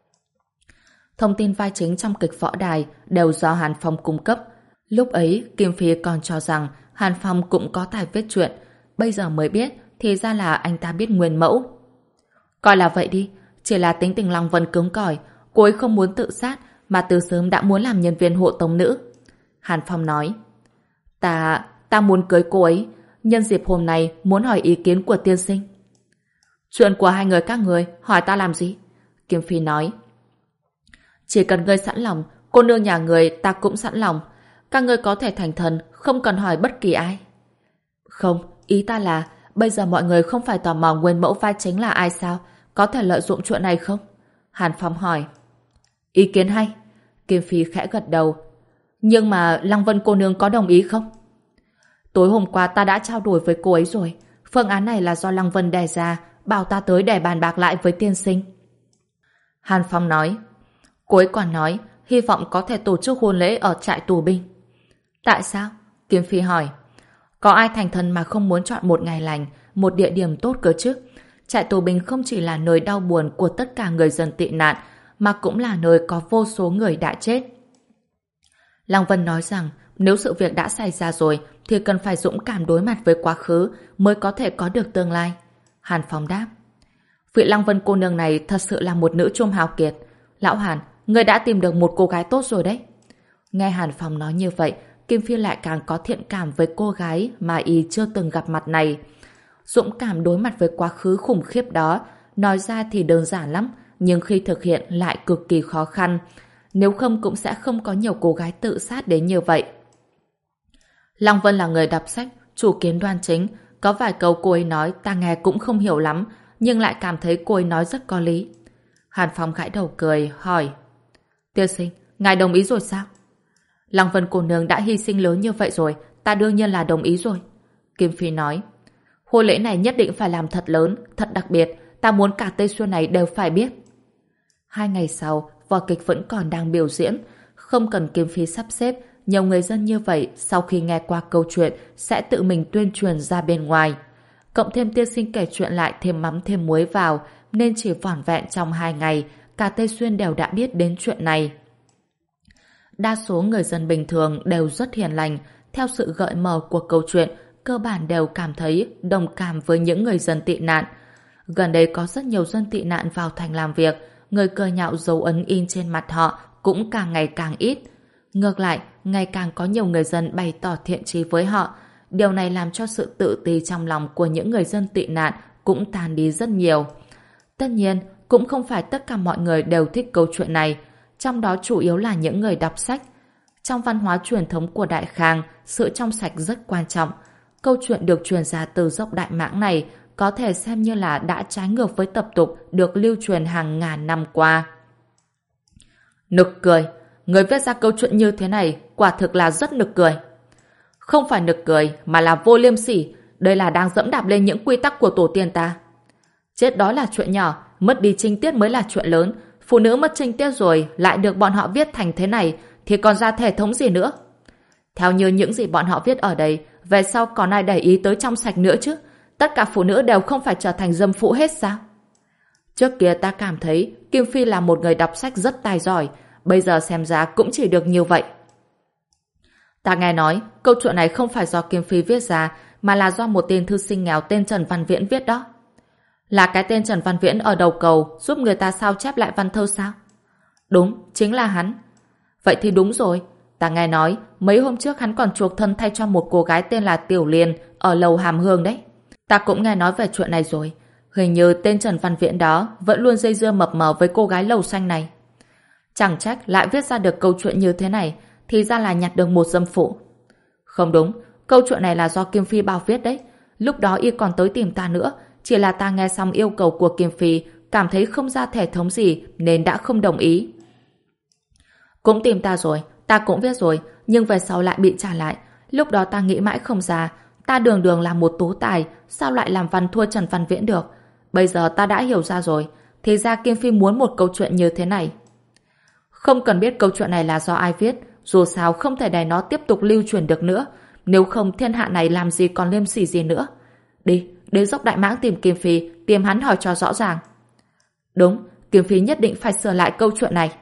Thông tin vai chính trong kịch võ đài đều do Hàn Phong cung cấp. Lúc ấy, Kim Phi còn cho rằng Hàn Phong cũng có tài viết truyện. Bây giờ mới biết, thì ra là anh ta biết nguyên mẫu. Coi là vậy đi, chỉ là tính tình Lăng Vân cứng cỏi, cô ấy không muốn tự sát, mà từ sớm đã muốn làm nhân viên hộ tống nữ. Hàn Phong nói. Ta, ta muốn cưới cô ấy, nhân dịp hôm nay muốn hỏi ý kiến của tiên sinh. Chuyện của hai người các người, hỏi ta làm gì? Kim Phi nói. Chỉ cần ngươi sẵn lòng, cô nương nhà người ta cũng sẵn lòng. Các ngươi có thể thành thần, không cần hỏi bất kỳ ai. Không, ý ta là bây giờ mọi người không phải tò mò nguyên mẫu vai chính là ai sao? Có thể lợi dụng chuyện này không? Hàn Phong hỏi. Ý kiến hay. Kim Phi khẽ gật đầu. Nhưng mà Lăng Vân cô nương có đồng ý không? Tối hôm qua ta đã trao đổi với cô ấy rồi. Phương án này là do Lăng Vân đề ra, bảo ta tới để bàn bạc lại với tiên sinh. Hàn Phong nói. Cô ấy còn nói hy vọng có thể tổ chức hôn lễ ở trại tù binh. Tại sao? Kim Phi hỏi. Có ai thành thần mà không muốn chọn một ngày lành, một địa điểm tốt cơ chứ? Trại tù binh không chỉ là nơi đau buồn của tất cả người dân tị nạn, mà cũng là nơi có vô số người đã chết. Lăng Vân nói rằng nếu sự việc đã xảy ra rồi thì cần phải dũng cảm đối mặt với quá khứ mới có thể có được tương lai. Hàn Phong đáp. Vị Lăng Vân cô nương này thật sự là một nữ trung hào kiệt. Lão Hàn, ngươi đã tìm được một cô gái tốt rồi đấy. Nghe Hàn Phong nói như vậy, Kim Phi lại càng có thiện cảm với cô gái mà y chưa từng gặp mặt này. Dũng cảm đối mặt với quá khứ khủng khiếp đó, nói ra thì đơn giản lắm, nhưng khi thực hiện lại cực kỳ khó khăn. Nếu không cũng sẽ không có nhiều cô gái tự sát đến như vậy. Lăng Vân là người đọc sách, chủ kiến đoan chính. Có vài câu cô ấy nói ta nghe cũng không hiểu lắm, nhưng lại cảm thấy cô ấy nói rất có lý. Hàn Phong gãi đầu cười, hỏi. Tiên sinh, ngài đồng ý rồi sao? Lăng Vân cô nương đã hy sinh lớn như vậy rồi, ta đương nhiên là đồng ý rồi. Kim Phi nói. Hôn lễ này nhất định phải làm thật lớn, thật đặc biệt, ta muốn cả Tây Xuyên này đều phải biết. Hai ngày sau, vở kịch vẫn còn đang biểu diễn, không cần Kim Phi sắp xếp, nhiều người dân như vậy sau khi nghe qua câu chuyện sẽ tự mình tuyên truyền ra bên ngoài. Cộng thêm tiên sinh kể chuyện lại thêm mắm thêm muối vào, nên chỉ vỏn vẹn trong hai ngày, cả Tây Xuyên đều đã biết đến chuyện này. Đa số người dân bình thường đều rất hiền lành, theo sự gợi mở của câu chuyện, cơ bản đều cảm thấy đồng cảm với những người dân tị nạn. Gần đây có rất nhiều dân tị nạn vào thành làm việc, người cười nhạo dấu ấn in trên mặt họ cũng càng ngày càng ít. Ngược lại, ngày càng có nhiều người dân bày tỏ thiện chí với họ. Điều này làm cho sự tự ti trong lòng của những người dân tị nạn cũng tan đi rất nhiều. Tất nhiên, cũng không phải tất cả mọi người đều thích câu chuyện này, trong đó chủ yếu là những người đọc sách. Trong văn hóa truyền thống của Đại Khang, sự trong sạch rất quan trọng. Câu chuyện được truyền ra từ dốc Đại Mãng này có thể xem như là đã trái ngược với tập tục được lưu truyền hàng ngàn năm qua. Nực cười, người viết ra câu chuyện như thế này quả thực là rất nực cười. Không phải nực cười mà là vô liêm sỉ, đây là đang dẫm đạp lên những quy tắc của tổ tiên ta. Chết đói là chuyện nhỏ, mất đi trinh tiết mới là chuyện lớn. Phụ nữ mất trinh tiết rồi lại được bọn họ viết thành thế này thì còn ra thể thống gì nữa. Theo như những gì bọn họ viết ở đây, về sau còn ai để ý tới trong sạch nữa chứ? Tất cả phụ nữ đều không phải trở thành dâm phụ hết sao? Trước kia ta cảm thấy Kim Phi là một người đọc sách rất tài giỏi, bây giờ xem ra cũng chỉ được như vậy. Ta nghe nói câu chuyện này không phải do Kim Phi viết ra, mà là do một tên thư sinh nghèo tên Trần Văn Viễn viết đó. Là cái tên Trần Văn Viễn ở đầu cầu giúp người ta sao chép lại văn thơ sao? Đúng, chính là hắn. Vậy thì đúng rồi. Ta nghe nói mấy hôm trước hắn còn chuộc thân thay cho một cô gái tên là Tiểu Liên ở lầu Hàm Hương đấy. Ta cũng nghe nói về chuyện này rồi. Hình như tên Trần Văn Viễn đó vẫn luôn dây dưa mập mờ với cô gái lầu xanh này. Chẳng trách lại viết ra được câu chuyện như thế này, thì ra là nhặt được một dâm phụ. Không đúng, câu chuyện này là do Kim Phi bao viết đấy. Lúc đó y còn tới tìm ta nữa, chỉ là ta nghe xong yêu cầu của Kim Phi, cảm thấy không ra thể thống gì nên đã không đồng ý. Cũng tìm ta rồi, ta cũng viết rồi, nhưng về sau lại bị trả lại. Lúc đó ta nghĩ mãi không ra, ta đường đường là một tú tài, sao lại làm văn thua Trần Văn Viễn được? Bây giờ ta đã hiểu ra rồi, thì ra Kim Phi muốn một câu chuyện như thế này. Không cần biết câu chuyện này là do ai viết, dù sao không thể để nó tiếp tục lưu truyền được nữa, nếu không thiên hạ này làm gì còn liêm sỉ gì nữa. Đi, đến dốc Đại Mãng tìm Kim Phi, tìm hắn hỏi cho rõ ràng. Đúng, Kim Phi nhất định phải sửa lại câu chuyện này.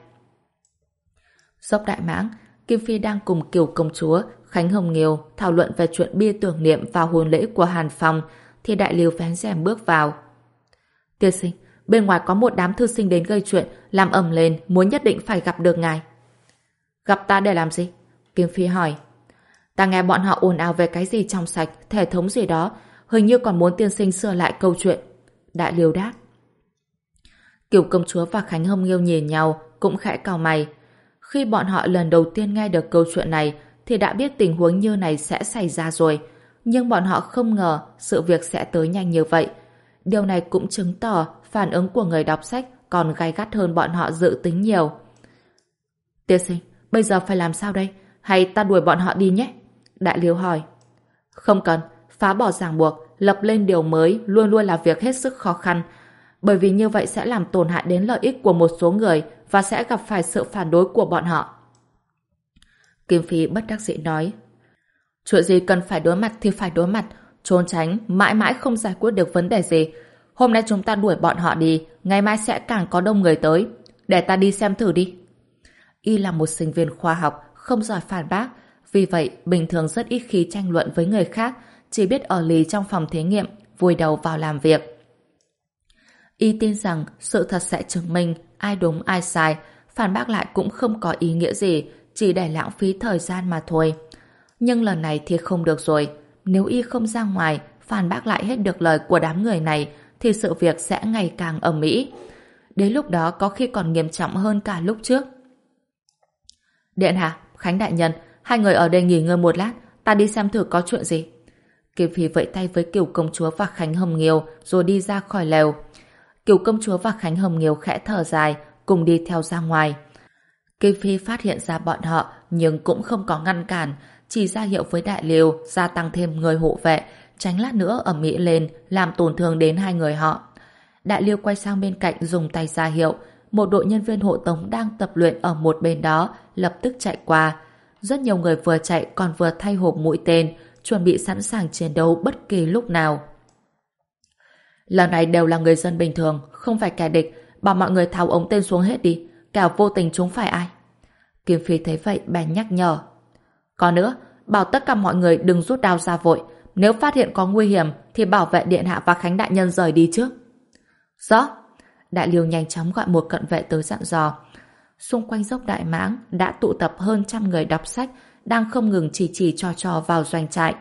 Dốc Đại Mãng, Kim Phi đang cùng Kiều công chúa, Khánh Hồng Nghiêu thảo luận về chuyện bia tưởng niệm vào hôn lễ của Hàn Phong, thì Đại Liêu vén rèm bước vào. Tiên sinh, bên ngoài có một đám thư sinh đến gây chuyện, làm ầm lên, muốn nhất định phải gặp được ngài. Gặp ta để làm gì? Kim Phi hỏi. Ta nghe bọn họ ồn ào về cái gì trong sạch, thể thống gì đó, hình như còn muốn tiên sinh sửa lại câu chuyện. Đại Liêu đáp. Kiều công chúa và Khánh Hồng Nghiêu nhìn nhau, cũng khẽ cau mày. Khi bọn họ lần đầu tiên nghe được câu chuyện này, thì đã biết tình huống như này sẽ xảy ra rồi. Nhưng bọn họ không ngờ sự việc sẽ tới nhanh như vậy. Điều này cũng chứng tỏ phản ứng của người đọc sách còn gay gắt hơn bọn họ dự tính nhiều. Tiên sinh, bây giờ phải làm sao đây? Hay ta đuổi bọn họ đi nhé? Đại Liêu hỏi. Không cần, phá bỏ ràng buộc, lập lên điều mới luôn luôn là việc hết sức khó khăn. Bởi vì như vậy sẽ làm tổn hại đến lợi ích của một số người và sẽ gặp phải sự phản đối của bọn họ. Kim Phi bất đắc dĩ nói. Chuyện gì cần phải đối mặt thì phải đối mặt, trốn tránh mãi mãi không giải quyết được vấn đề gì. Hôm nay chúng ta đuổi bọn họ đi, ngày mai sẽ càng có đông người tới. Để ta đi xem thử đi. Y là một sinh viên khoa học, không giỏi phản bác, vì vậy bình thường rất ít khi tranh luận với người khác, chỉ biết ở lì trong phòng thí nghiệm, vùi đầu vào làm việc. Y tin rằng sự thật sẽ chứng minh ai đúng ai sai, phản bác lại cũng không có ý nghĩa gì, chỉ để lãng phí thời gian mà thôi. Nhưng lần này thì không được rồi, nếu Y không ra ngoài phản bác lại hết được lời của đám người này thì sự việc sẽ ngày càng ầm ĩ. Đến lúc đó có khi còn nghiêm trọng hơn cả lúc trước. Điện hạ, Khánh đại nhân, hai người ở đây nghỉ ngơi một lát, ta đi xem thử có chuyện gì. Kiều Phi vẫy tay với Kiều công chúa và Khánh Hồng Nghiêu rồi đi ra khỏi lều. Kiều công chúa và Khánh Hồng Nghiêu khẽ thở dài, cùng đi theo ra ngoài. Kiều Phi phát hiện ra bọn họ nhưng cũng không có ngăn cản, chỉ ra hiệu với Đại Liêu gia tăng thêm người hộ vệ, tránh lát nữa ầm ĩ lên làm tổn thương đến hai người họ. Đại Liêu quay sang bên cạnh dùng tay ra hiệu, một đội nhân viên hộ tống đang tập luyện ở một bên đó lập tức chạy qua. Rất nhiều người vừa chạy còn vừa thay hộp mũi tên, chuẩn bị sẵn sàng chiến đấu bất kỳ lúc nào. Lần này đều là người dân bình thường, không phải kẻ địch, bảo mọi người tháo ống tên xuống hết đi, kẻo vô tình chúng phải ai. Kim Phi thấy vậy bèn nhắc nhở. Còn nữa, bảo tất cả mọi người đừng rút đao ra vội. Nếu phát hiện có nguy hiểm thì bảo vệ điện hạ và Khánh đại nhân rời đi trước. Rõ. Đại Liêu nhanh chóng gọi một cận vệ tới dặn dò. Xung quanh dốc Đại Mãng đã tụ tập hơn trăm người đọc sách đang không ngừng chỉ chỉ trò trò vào doanh trại.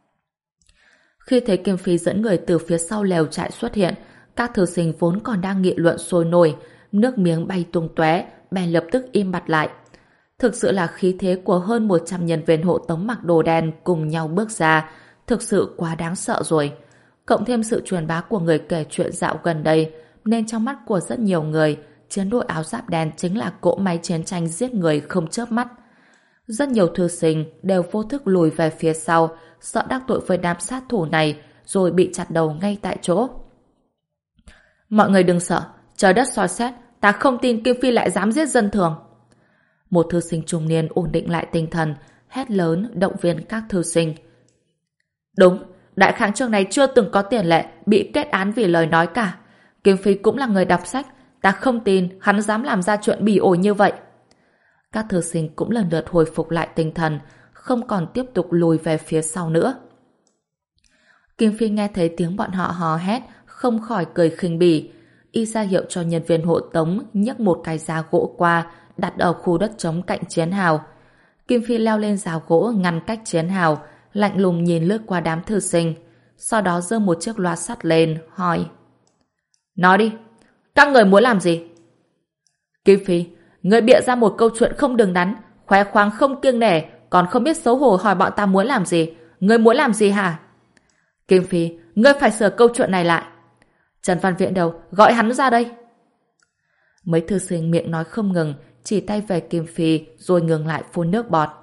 Khi thấy Kim Phi dẫn người từ phía sau lều trại xuất hiện, các thư sinh vốn còn đang nghị luận sôi nổi, nước miếng bay tung tóe, bèn lập tức im bặt lại. Thực sự là khí thế của hơn một trăm nhân viên hộ tống mặc đồ đen cùng nhau bước ra, thực sự quá đáng sợ rồi. Cộng thêm sự truyền bá của người kể chuyện dạo gần đây, nên trong mắt của rất nhiều người, chiến đội áo giáp đen chính là cỗ máy chiến tranh giết người không chớp mắt. Rất nhiều thư sinh đều vô thức lùi về phía sau, sợ đắc tội với đám sát thủ này, rồi bị chặt đầu ngay tại chỗ. Mọi người đừng sợ, trời đất soi xét, ta không tin Kim Phi lại dám giết dân thường. Một thư sinh trung niên ổn định lại tinh thần, hét lớn động viên các thư sinh. Đúng, đại kháng trường này chưa từng có tiền lệ bị kết án vì lời nói cả. Kim Phi cũng là người đọc sách, ta không tin hắn dám làm ra chuyện bỉ ổi như vậy. Các thư sinh cũng lần lượt hồi phục lại tinh thần, không còn tiếp tục lùi về phía sau nữa. Kim Phi nghe thấy tiếng bọn họ hò hét, không khỏi cười khinh bỉ. Y ra hiệu cho nhân viên hộ tống nhấc một cái giá gỗ qua, đặt ở khu đất trống cạnh chiến hào. Kim Phi leo lên giá gỗ ngăn cách chiến hào, lạnh lùng nhìn lướt qua đám thư sinh, sau đó giơ một chiếc loa sắt lên, hỏi. Nói đi, các người muốn làm gì? Kim Phi, người bịa ra một câu chuyện không đứng đắn, khoe khoang không kiêng nể, còn không biết xấu hổ hỏi bọn ta muốn làm gì. Người muốn làm gì hả? Kim Phi, ngươi phải sửa câu chuyện này lại. Trần Văn Viễn đâu, gọi hắn ra đây. Mấy thư sinh miệng nói không ngừng, chỉ tay về Kim Phi rồi ngừng lại phun nước bọt.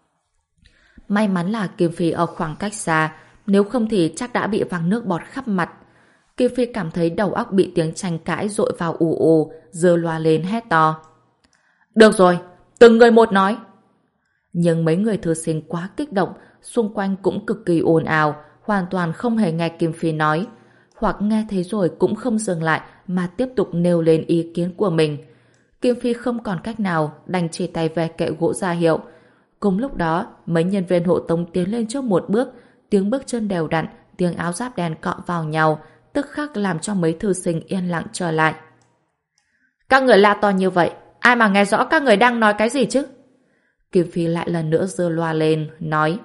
May mắn là Kim Phi ở khoảng cách xa, nếu không thì chắc đã bị văng nước bọt khắp mặt. Kim Phi cảm thấy đầu óc bị tiếng tranh cãi dội vào ù ù, giơ loa lên hét to. Được rồi, từng người một nói. Nhưng mấy người thư sinh quá kích động, xung quanh cũng cực kỳ ồn ào, hoàn toàn không hề nghe Kim Phi nói. Hoặc nghe thấy rồi cũng không dừng lại mà tiếp tục nêu lên ý kiến của mình. Kim Phi không còn cách nào, đành chỉ tay về kệ gỗ ra hiệu. Cùng lúc đó, mấy nhân viên hộ tống tiến lên trước một bước, tiếng bước chân đều đặn, tiếng áo giáp đen cọ vào nhau, tức khắc làm cho mấy thư sinh yên lặng trở lại. Các người la to như vậy, ai mà nghe rõ các người đang nói cái gì chứ? Kim Phi lại lần nữa giơ loa lên, nói.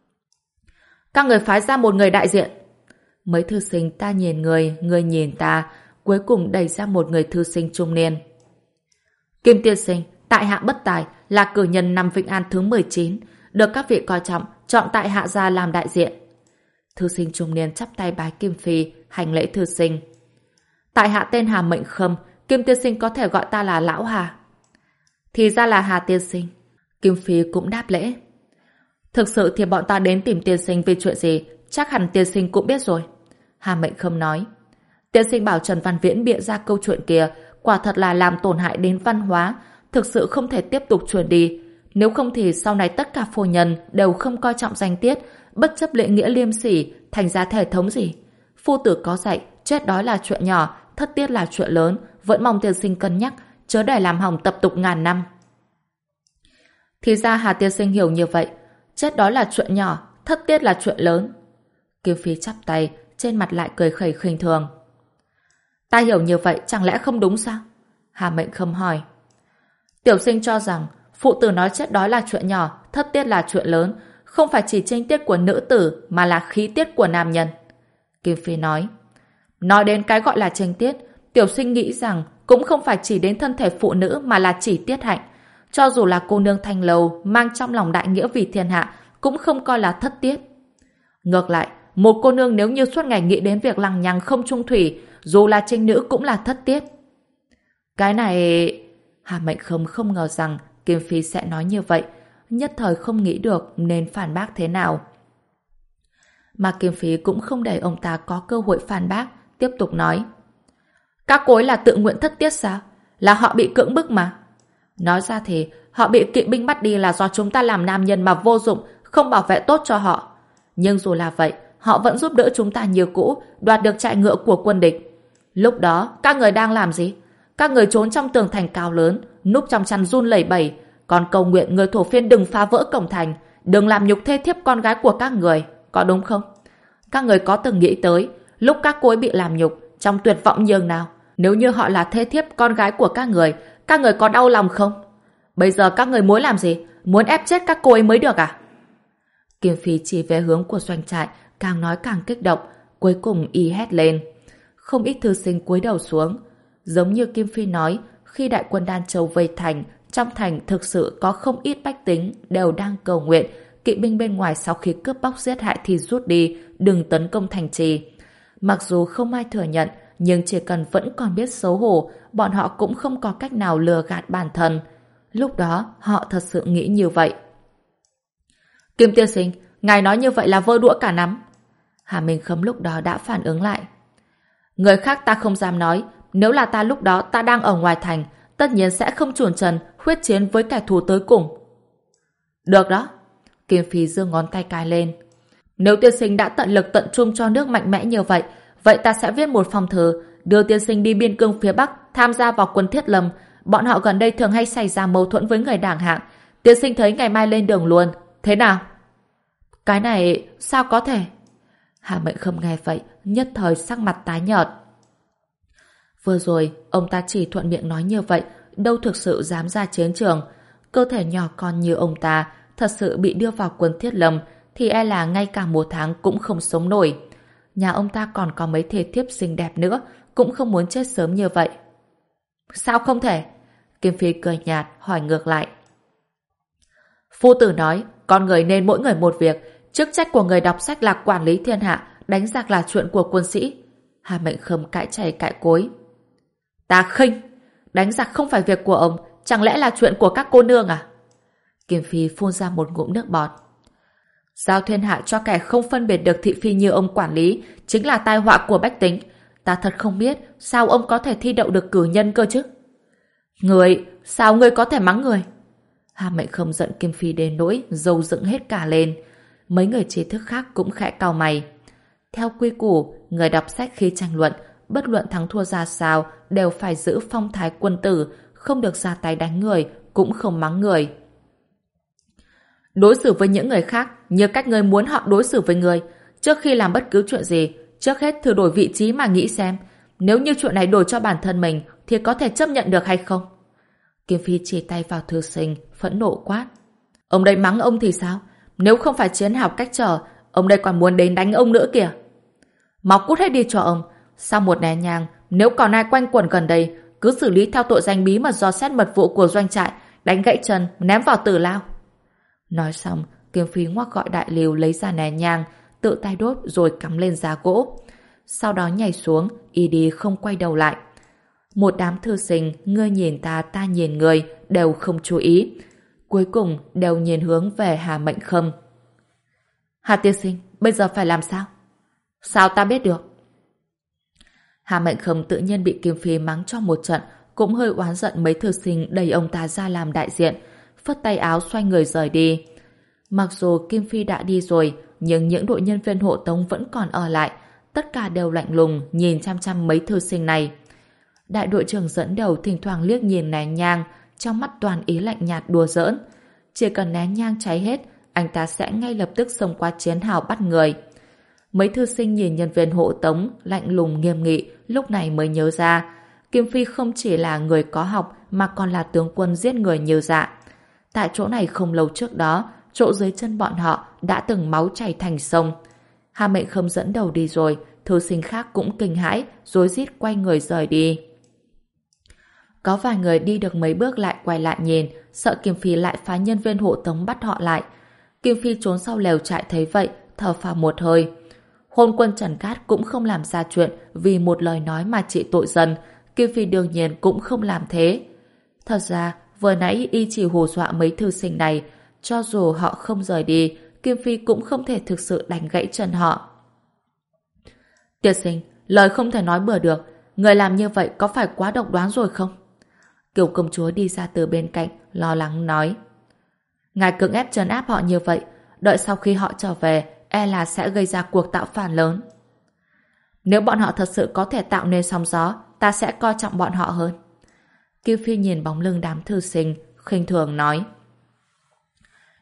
Các người phái ra một người đại diện. Mấy thư sinh ta nhìn người, người nhìn ta, cuối cùng đẩy ra một người thư sinh trung niên. Kim tiên sinh, tại hạ bất tài, là cử nhân năm Vĩnh An thứ mười chín, được các vị coi trọng, chọn tại hạ ra làm đại diện. Thư sinh trung niên chắp tay bái Kim Phi, hành lễ thư sinh. Tại hạ tên Hà Mệnh Khâm, Kim tiên sinh có thể gọi ta là Lão Hà. Thì ra là Hà tiên sinh. Kim Phi cũng đáp lễ. Thực sự thì bọn ta đến tìm tiên sinh vì chuyện gì, chắc hẳn tiên sinh cũng biết rồi. Hà Mệnh Khâm nói. Tiên sinh bảo Trần Văn Viễn bịa ra câu chuyện kia, quả thật là làm tổn hại đến văn hóa, thực sự không thể tiếp tục truyền đi. Nếu không thì sau này tất cả phu nhân đều không coi trọng danh tiết, bất chấp lễ nghĩa liêm sỉ, thành ra thể thống gì. Phu tử có dạy, chết đói là chuyện nhỏ, thất tiết là chuyện lớn, vẫn mong tiên sinh cân nhắc, chớ để làm hỏng tập tục ngàn năm. Thì ra Hà tiên sinh hiểu như vậy, chết đói là chuyện nhỏ, thất tiết là chuyện lớn. Kim Phi chắp tay, trên mặt lại cười khẩy khinh thường. Ta hiểu như vậy chẳng lẽ không đúng sao? Hà Mệnh Khâm hỏi. Tiểu sinh cho rằng phụ tử nói chết đói là chuyện nhỏ, thất tiết là chuyện lớn, không phải chỉ tranh tiết của nữ tử mà là khí tiết của nam nhân. Kim Phi nói. Nói đến cái gọi là tranh tiết, tiểu sinh nghĩ rằng cũng không phải chỉ đến thân thể phụ nữ mà là chỉ tiết hạnh. Cho dù là cô nương thanh lầu mang trong lòng đại nghĩa vì thiên hạ cũng không coi là thất tiết. Ngược lại, một cô nương nếu như suốt ngày nghĩ đến việc lằng nhằng không chung thủy, dù là trinh nữ cũng là thất tiết. Cái này... Hà Mệnh Khâm không ngờ rằng Kim Phi sẽ nói như vậy, nhất thời không nghĩ được nên phản bác thế nào. Mà Kim Phi cũng không để ông ta có cơ hội phản bác, tiếp tục nói. Các cô ấy là tự nguyện thất tiết sao? Là họ bị cưỡng bức mà. Nói ra thì họ bị kỵ binh bắt đi là do chúng ta làm nam nhân mà vô dụng, không bảo vệ tốt cho họ. Nhưng dù là vậy, họ vẫn giúp đỡ chúng ta như cũ, đoạt được trại ngựa của quân địch. Lúc đó, các người đang làm gì? Các người trốn trong tường thành cao lớn, núp trong chăn run lẩy bẩy, Con cầu nguyện người thổ phiên đừng phá vỡ cổng thành, đừng làm nhục thê thiếp con gái của các người, có đúng không? Các người có từng nghĩ tới, lúc các cô ấy bị làm nhục, trong tuyệt vọng nhường nào, nếu như họ là thê thiếp con gái của các người, các người có đau lòng không? Bây giờ các người muốn làm gì? Muốn ép chết các cô ấy mới được à? Kim Phi chỉ về hướng của doanh trại, càng nói càng kích động, cuối cùng y hét lên. Không ít thư sinh cúi đầu xuống. Giống như Kim Phi nói, khi đại quân Đan Châu vây thành, trong thành thực sự có không ít bách tính đều đang cầu nguyện, kỵ binh bên ngoài sau khi cướp bóc giết hại thì rút đi, đừng tấn công thành trì. Mặc dù không ai thừa nhận, nhưng chỉ cần vẫn còn biết xấu hổ, bọn họ cũng không có cách nào lừa gạt bản thân. Lúc đó, họ thật sự nghĩ như vậy. Kim tiên sinh, ngài nói như vậy là vơ đũa cả nắm. Hà Minh Khâm lúc đó đã phản ứng lại. Người khác ta không dám nói, nếu là ta lúc đó ta đang ở ngoài thành, tất nhiên sẽ không chuồn trần, huyết chiến với kẻ thù tới cùng. Được đó. Kim Phi giơ ngón tay cài lên. Nếu tiên sinh đã tận lực tận trung cho nước mạnh mẽ như vậy, vậy ta sẽ viết một phong thư, đưa tiên sinh đi biên cương phía Bắc, tham gia vào quân Thiết Lâm. Bọn họ gần đây thường hay xảy ra mâu thuẫn với người đảng hạng. Tiên sinh thấy ngày mai lên đường luôn. Thế nào? Cái này sao có thể? Hà Mệnh Khâm nghe vậy, nhất thời sắc mặt tái nhợt. Vừa rồi, ông ta chỉ thuận miệng nói như vậy, đâu thực sự dám ra chiến trường. Cơ thể nhỏ con như ông ta, thật sự bị đưa vào quân Thiết Lâm, thì e là ngay cả một tháng cũng không sống nổi. Nhà ông ta còn có mấy thê thiếp xinh đẹp nữa, cũng không muốn chết sớm như vậy. Sao không thể? Kim Phi cười nhạt, hỏi ngược lại. Phu tử nói, con người nên mỗi người một việc, chức trách của người đọc sách là quản lý thiên hạ, đánh giặc là chuyện của quân sĩ. Hà Mệnh Khâm cãi chày cãi cối. Ta khinh, đánh giặc không phải việc của ông, chẳng lẽ là chuyện của các cô nương à? Kim Phi phun ra một ngụm nước bọt. Giao thiên hạ cho kẻ không phân biệt được thị phi như ông quản lý chính là tai họa của bách tính. Ta thật không biết sao ông có thể thi đậu được cử nhân cơ chứ. Người, sao ngươi có thể mắng người? Hà Mệnh Khâm giận Kim Phi đến nỗi râu dựng hết cả lên. Mấy người trí thức khác cũng khẽ cau mày. Theo quy củ, người đọc sách khi tranh luận, bất luận thắng thua ra sao đều phải giữ phong thái quân tử, không được ra tay đánh người, cũng không mắng người. Đối xử với những người khác như cách người muốn họ đối xử với người. Trước khi làm bất cứ chuyện gì, trước hết thử đổi vị trí mà nghĩ xem, nếu như chuyện này đổi cho bản thân mình thì có thể chấp nhận được hay không? Kim Phi chỉ tay vào thư sinh, phẫn nộ quát. Ông đây mắng ông thì sao? Nếu không phải chiến hào cách trở, ông đây còn muốn đến đánh ông nữa kìa. Mau cút hết đi cho ông. Sau một nén nhang, nếu còn ai quanh quẩn gần đây, cứ xử lý theo tội danh bí mật dò xét mật vụ của doanh trại, đánh gãy chân, ném vào tử lao. Nói xong, Kim Phi ngoắc gọi đại liều lấy ra nén nhang, tự tay đốt rồi cắm lên giá gỗ. Sau đó nhảy xuống, y đi không quay đầu lại. Một đám thư sinh, ngươi nhìn ta, ta nhìn người, đều không chú ý. Cuối cùng đều nhìn hướng về Hà Mệnh Khâm. Hà tiên sinh, bây giờ phải làm sao? Sao ta biết được? Hà Mệnh Khâm tự nhiên bị Kim Phi mắng cho một trận, cũng hơi oán giận mấy thư sinh đẩy ông ta ra làm đại diện, phất tay áo xoay người rời đi. Mặc dù Kim Phi đã đi rồi, nhưng những đội nhân viên hộ tống vẫn còn ở lại, tất cả đều lạnh lùng nhìn chăm chăm mấy thư sinh này. Đại đội trưởng dẫn đầu thỉnh thoảng liếc nhìn nén nhang, trong mắt toàn ý lạnh nhạt đùa giỡn. Chỉ cần nén nhang cháy hết, anh ta sẽ ngay lập tức xông qua chiến hào bắt người. Mấy thư sinh nhìn nhân viên hộ tống lạnh lùng nghiêm nghị, lúc này mới nhớ ra Kim Phi không chỉ là người có học mà còn là tướng quân giết người như dạ. Tại chỗ này không lâu trước đó, chỗ dưới chân bọn họ đã từng máu chảy thành sông. Hà Mệnh Khâm dẫn đầu đi rồi, thư sinh khác cũng kinh hãi, rối rít quay người rời đi. Có vài người đi được mấy bước lại quay lại nhìn, sợ Kim Phi lại phái nhân viên hộ tống bắt họ lại. Kim Phi trốn sau lều trại thấy vậy, thở phào một hơi. Hôn quân Trần Cát cũng không làm ra chuyện vì một lời nói mà trị tội dân, Kim Phi đương nhiên cũng không làm thế. Thật ra, vừa nãy y chỉ hù dọa mấy thư sinh này, cho dù họ không rời đi, Kim Phi cũng không thể thực sự đánh gãy chân họ. Tiên sinh, lời không thể nói bừa được, người làm như vậy có phải quá độc đoán rồi không? Kiều công chúa đi ra từ bên cạnh, lo lắng nói. Ngài cưỡng ép trấn áp họ như vậy, đợi sau khi họ trở về, e là sẽ gây ra cuộc tạo phản lớn. Nếu bọn họ thật sự có thể tạo nên sóng gió, ta sẽ coi trọng bọn họ hơn. Kiều Phi nhìn bóng lưng đám thư sinh, khinh thường nói.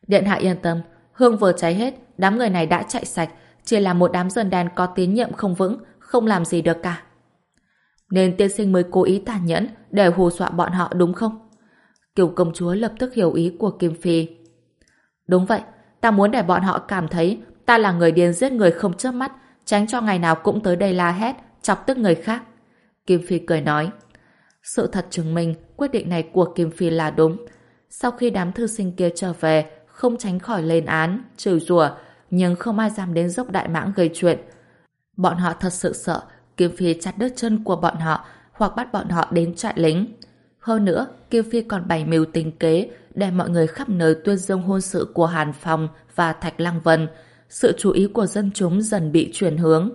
Điện hạ yên tâm, hương vừa cháy hết, đám người này đã chạy sạch, chỉ là một đám dân đen có tín nhiệm không vững, không làm gì được cả. Nên tiên sinh mới cố ý tàn nhẫn để hù dọa bọn họ đúng không? Kiều công chúa lập tức hiểu ý của Kim Phi. Đúng vậy, ta muốn để bọn họ cảm thấy ta là người điên giết người không chớp mắt, tránh cho ngày nào cũng tới đây la hét, chọc tức người khác. Kim Phi cười nói. Sự thật chứng minh quyết định này của Kim Phi là đúng. Sau khi đám thư sinh kia trở về, không tránh khỏi lên án, chửi rủa, nhưng không ai dám đến dốc Đại Mãng gây chuyện. Bọn họ thật sự sợ Kim Phi chặt đứt chân của bọn họ hoặc bắt bọn họ đến trại lính. Hơn nữa, Kim Phi còn bày mưu tính kế để mọi người khắp nơi tuyên dương hôn sự của Hàn Phong và Thạch Lăng Vân. Sự chú ý của dân chúng dần bị chuyển hướng.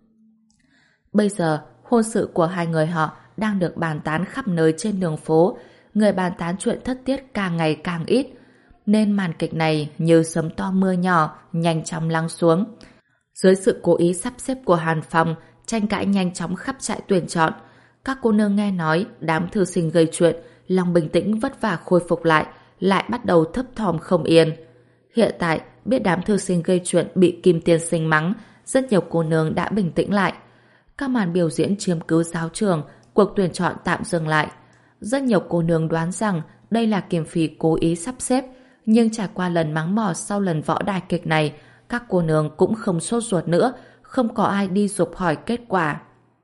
Bây giờ, hôn sự của hai người họ đang được bàn tán khắp nơi trên đường phố. Người bàn tán chuyện thất tiết càng ngày càng ít, nên màn kịch này như sấm to mưa nhỏ nhanh chóng lắng xuống. Dưới sự cố ý sắp xếp của Hàn Phong, tranh cãi nhanh chóng khắp trại tuyển chọn. Các cô nương nghe nói đám thư sinh gây chuyện, lòng bình tĩnh vất vả khôi phục lại, lại bắt đầu thấp thỏm không yên. Hiện tại, biết đám thư sinh gây chuyện bị Kim tiên sinh mắng, rất nhiều cô nương đã bình tĩnh lại. Các màn biểu diễn chiếm cứ giáo trường, cuộc tuyển chọn tạm dừng lại. Rất nhiều cô nương đoán rằng đây là Kim Phi cố ý sắp xếp, nhưng trải qua lần mắng mỏ sau lần võ đài kịch này, các cô nương cũng không sốt ruột nữa, không có ai đi giục hỏi kết quả.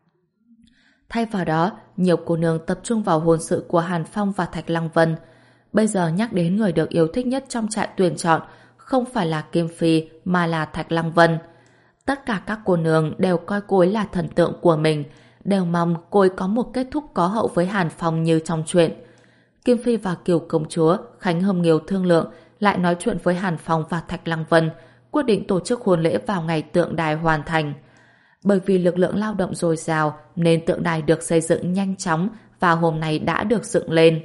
Thay vào đó, nhiều cô nương tập trung vào hôn sự của Hàn Phong và Thạch Lăng Vân. Bây giờ nhắc đến người được yêu thích nhất trong trại tuyển chọn, không phải là Kim Phi mà là Thạch Lăng Vân. Tất cả các cô nương đều coi cô ấy là thần tượng của mình, đều mong cô ấy có một kết thúc có hậu với Hàn Phong như trong truyện. Kim Phi và Kiều công chúa, Khánh Hâm Nghiêu thương lượng, lại nói chuyện với Hàn Phong và Thạch Lăng Vân, quyết định tổ chức hôn lễ vào ngày tượng đài hoàn thành. Bởi vì lực lượng lao động dồi dào nên tượng đài được xây dựng nhanh chóng và hôm nay đã được dựng lên.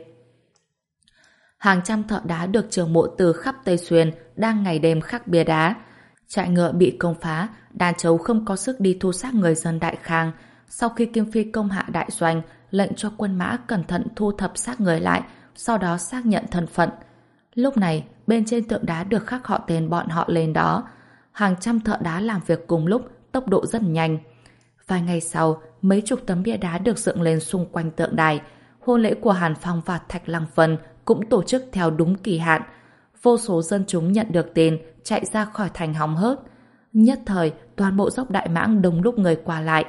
Hàng trăm thợ đá được chiêu mộ từ khắp Tây Xuyên đang ngày đêm khắc bia đá. Trại ngựa bị công phá, đàn trấu không có sức đi thu xác người dân Đại Khang. Sau khi Kim Phi công hạ đại doanh, lệnh cho quân mã cẩn thận thu thập xác người lại, sau đó xác nhận thân phận. Lúc này, bên trên tượng đá được khắc họ tên bọn họ lên đó. Hàng trăm thợ đá làm việc cùng lúc, tốc độ rất nhanh. Vài ngày sau, mấy chục tấm bia đá được dựng lên xung quanh tượng đài. Hôn lễ của Hàn Phong và Thạch Lăng Vân cũng tổ chức theo đúng kỳ hạn. Vô số dân chúng nhận được tin, chạy ra khỏi thành hóng hớt. Nhất thời, toàn bộ dốc Đại Mãng đông đúc người qua lại.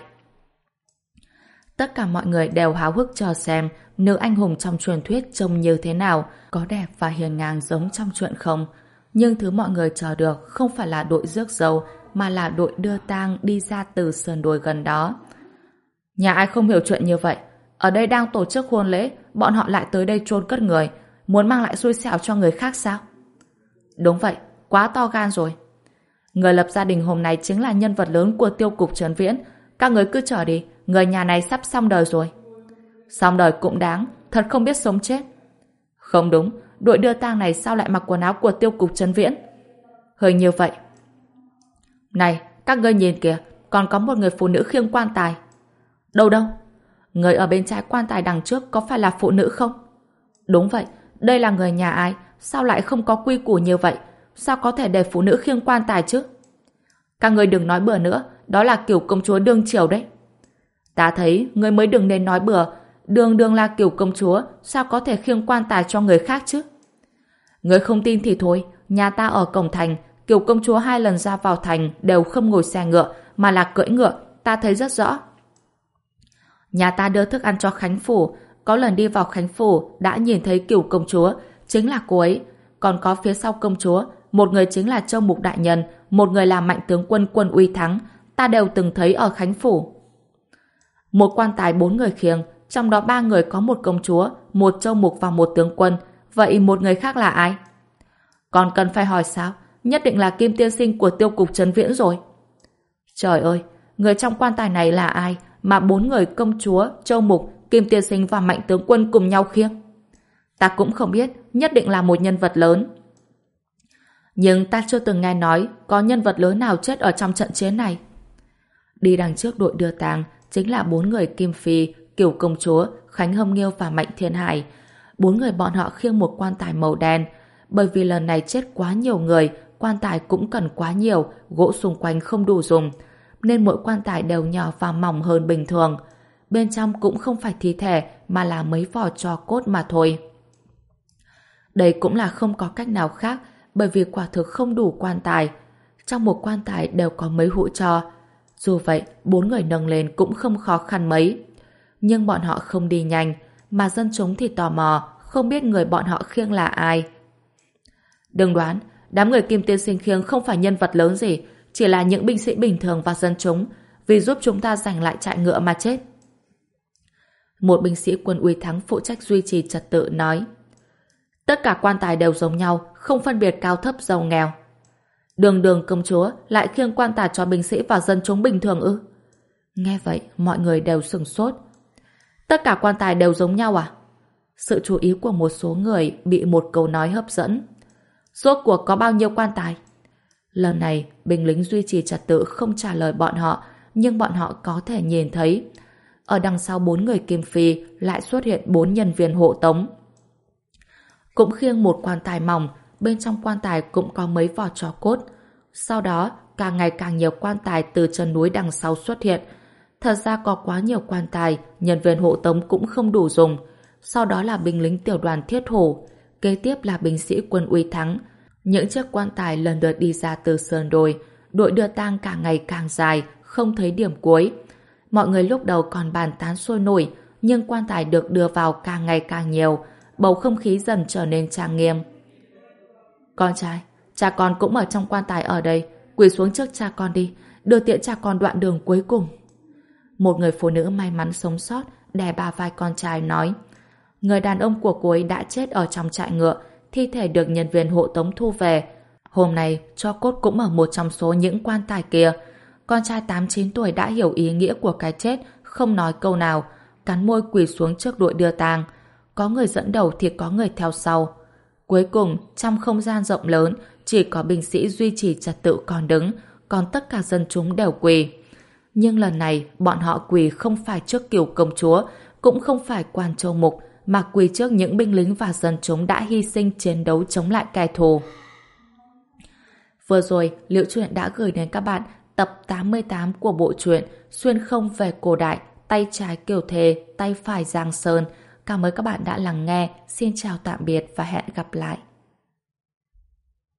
Tất cả mọi người đều háo hức chờ xem nữ anh hùng trong truyền thuyết trông như thế nào, có đẹp và hiền ngang giống trong truyện không. Nhưng thứ mọi người chờ được không phải là đội rước dâu, mà là đội đưa tang đi ra từ sườn đồi gần đó. Nhà ai không hiểu chuyện như vậy? Ở đây đang tổ chức hôn lễ, bọn họ lại tới đây chôn cất người, muốn mang lại xui xẻo cho người khác sao? Đúng vậy, quá to gan rồi. Người lập gia đình hôm nay chính là nhân vật lớn của tiêu cục Trấn Viễn. Các người cứ chờ đi, người nhà này sắp xong đời rồi. Xong đời cũng đáng, thật không biết sống chết. Không đúng, đội đưa tang này sao lại mặc quần áo của tiêu cục Trấn Viễn? Hơi như vậy. Này, các ngươi nhìn kìa, còn có một người phụ nữ khiêng quan tài. Đâu đâu? Người ở bên trái quan tài đằng trước có phải là phụ nữ không? Đúng vậy, đây là người nhà ai? Sao lại không có quy củ như vậy? Sao có thể để phụ nữ khiêng quan tài chứ? Các người đừng nói bừa nữa, đó là Kiều công chúa đương triều đấy. Ta thấy người mới đừng nên nói bừa, đường đường là Kiều công chúa, sao có thể khiêng quan tài cho người khác chứ? Người không tin thì thôi, nhà ta ở cổng thành, Kiều công chúa hai lần ra vào thành đều không ngồi xe ngựa, mà là cưỡi ngựa, ta thấy rất rõ. Nhà ta đưa thức ăn cho Khánh Phủ, có lần đi vào Khánh Phủ đã nhìn thấy Kiều công chúa, chính là cô ấy. Còn có phía sau công chúa, một người chính là Châu Mục Đại Nhân, một người là Mạnh tướng quân Quân Uy Thắng, ta đều từng thấy ở Khánh Phủ. Một quan tài bốn người khiêng, trong đó ba người có một công chúa, một Châu Mục và một tướng quân, vậy một người khác là ai? Còn cần phải hỏi sao? Nhất định là Kim tiên sinh của tiêu cục Trấn Viễn rồi. Trời ơi, người trong quan tài này là ai mà bốn người công chúa, Châu Mục, Kim tiên sinh và Mạnh tướng quân cùng nhau khiêng? Ta cũng không biết, nhất định là một nhân vật lớn. Nhưng ta chưa từng nghe nói có nhân vật lớn nào chết ở trong trận chiến này. Đi đằng trước đội đưa tang chính là bốn người Kim Phi, Kiều công chúa, Khánh Hâm Nghiêu và Mạnh Thiên Hải. Bốn người bọn họ khiêng một quan tài màu đen. bởi vì lần này chết quá nhiều người, quan tài cũng cần quá nhiều, gỗ xung quanh không đủ dùng, nên mỗi quan tài đều nhỏ và mỏng hơn bình thường. Bên trong cũng không phải thi thể mà là mấy vỏ tro cốt mà thôi. Đây cũng là không có cách nào khác, bởi vì quả thực không đủ quan tài. Trong một quan tài đều có mấy hũ tro. Dù vậy, bốn người nâng lên cũng không khó khăn mấy. Nhưng bọn họ không đi nhanh, mà dân chúng thì tò mò, không biết người bọn họ khiêng là ai. Đừng đoán, đám người Kim Tiên Sinh khiêng không phải nhân vật lớn gì, chỉ là những binh sĩ bình thường và dân chúng, vì giúp chúng ta giành lại trại ngựa mà chết. Một binh sĩ quân Uy Thắng phụ trách duy trì trật tự nói: tất cả quan tài đều giống nhau, không phân biệt cao thấp giàu nghèo. Đường đường công chúa lại khiêng quan tài cho binh sĩ và dân chúng bình thường ư? Nghe vậy, mọi người đều sửng sốt. Tất cả quan tài đều giống nhau à? Sự chú ý của một số người bị một câu nói hấp dẫn. Rốt cuộc có bao nhiêu quan tài? Lần này, binh lính duy trì trật tự không trả lời bọn họ, nhưng bọn họ có thể nhìn thấy. Ở đằng sau bốn người Kim Phi lại xuất hiện bốn nhân viên hộ tống. Cũng khiêng một quan tài mỏng, bên trong quan tài cũng có mấy vỏ tro cốt. Sau đó, càng ngày càng nhiều quan tài từ chân núi đằng sau xuất hiện. Thật ra có quá nhiều quan tài, nhân viên hộ tống cũng không đủ dùng. Sau đó là binh lính tiểu đoàn Thiết Hổ, kế tiếp là binh sĩ quân Uy Thắng. Những chiếc quan tài lần lượt đi ra từ sườn đồi, đội đưa tang càng ngày càng dài, không thấy điểm cuối. Mọi người lúc đầu còn bàn tán sôi nổi, nhưng quan tài được đưa vào càng ngày càng nhiều, bầu không khí dần trở nên trang nghiêm. Con trai, cha con cũng ở trong quan tài ở đây, quỳ xuống trước cha con đi, đưa tiễn cha con đoạn đường cuối cùng. Một người phụ nữ may mắn sống sót đè ba vai con trai nói: người đàn ông của cô ấy đã chết ở trong trại ngựa, thi thể được nhân viên hộ tống thu về. Hôm nay, tro cốt cũng ở một trong số những quan tài kia. Con trai tám chín tuổi đã hiểu ý nghĩa của cái chết, không nói câu nào, cắn môi quỳ xuống trước đội đưa tang. Có người dẫn đầu thì có người theo sau. Cuối cùng, trong không gian rộng lớn, chỉ có binh sĩ duy trì trật tự còn đứng, còn tất cả dân chúng đều quỳ. Nhưng lần này, bọn họ quỳ không phải trước cửu công chúa, cũng không phải quan châu mục, mà quỳ trước những binh lính và dân chúng đã hy sinh chiến đấu chống lại kẻ thù. Vừa rồi, Liễu Chuyện đã gửi đến các bạn tập tám mươi tám của bộ truyện Xuyên không về cổ đại, tay trái Kiều Thề, tay phải Giang Sơn. Cảm ơn các bạn đã lắng nghe. Xin chào tạm biệt và hẹn gặp lại.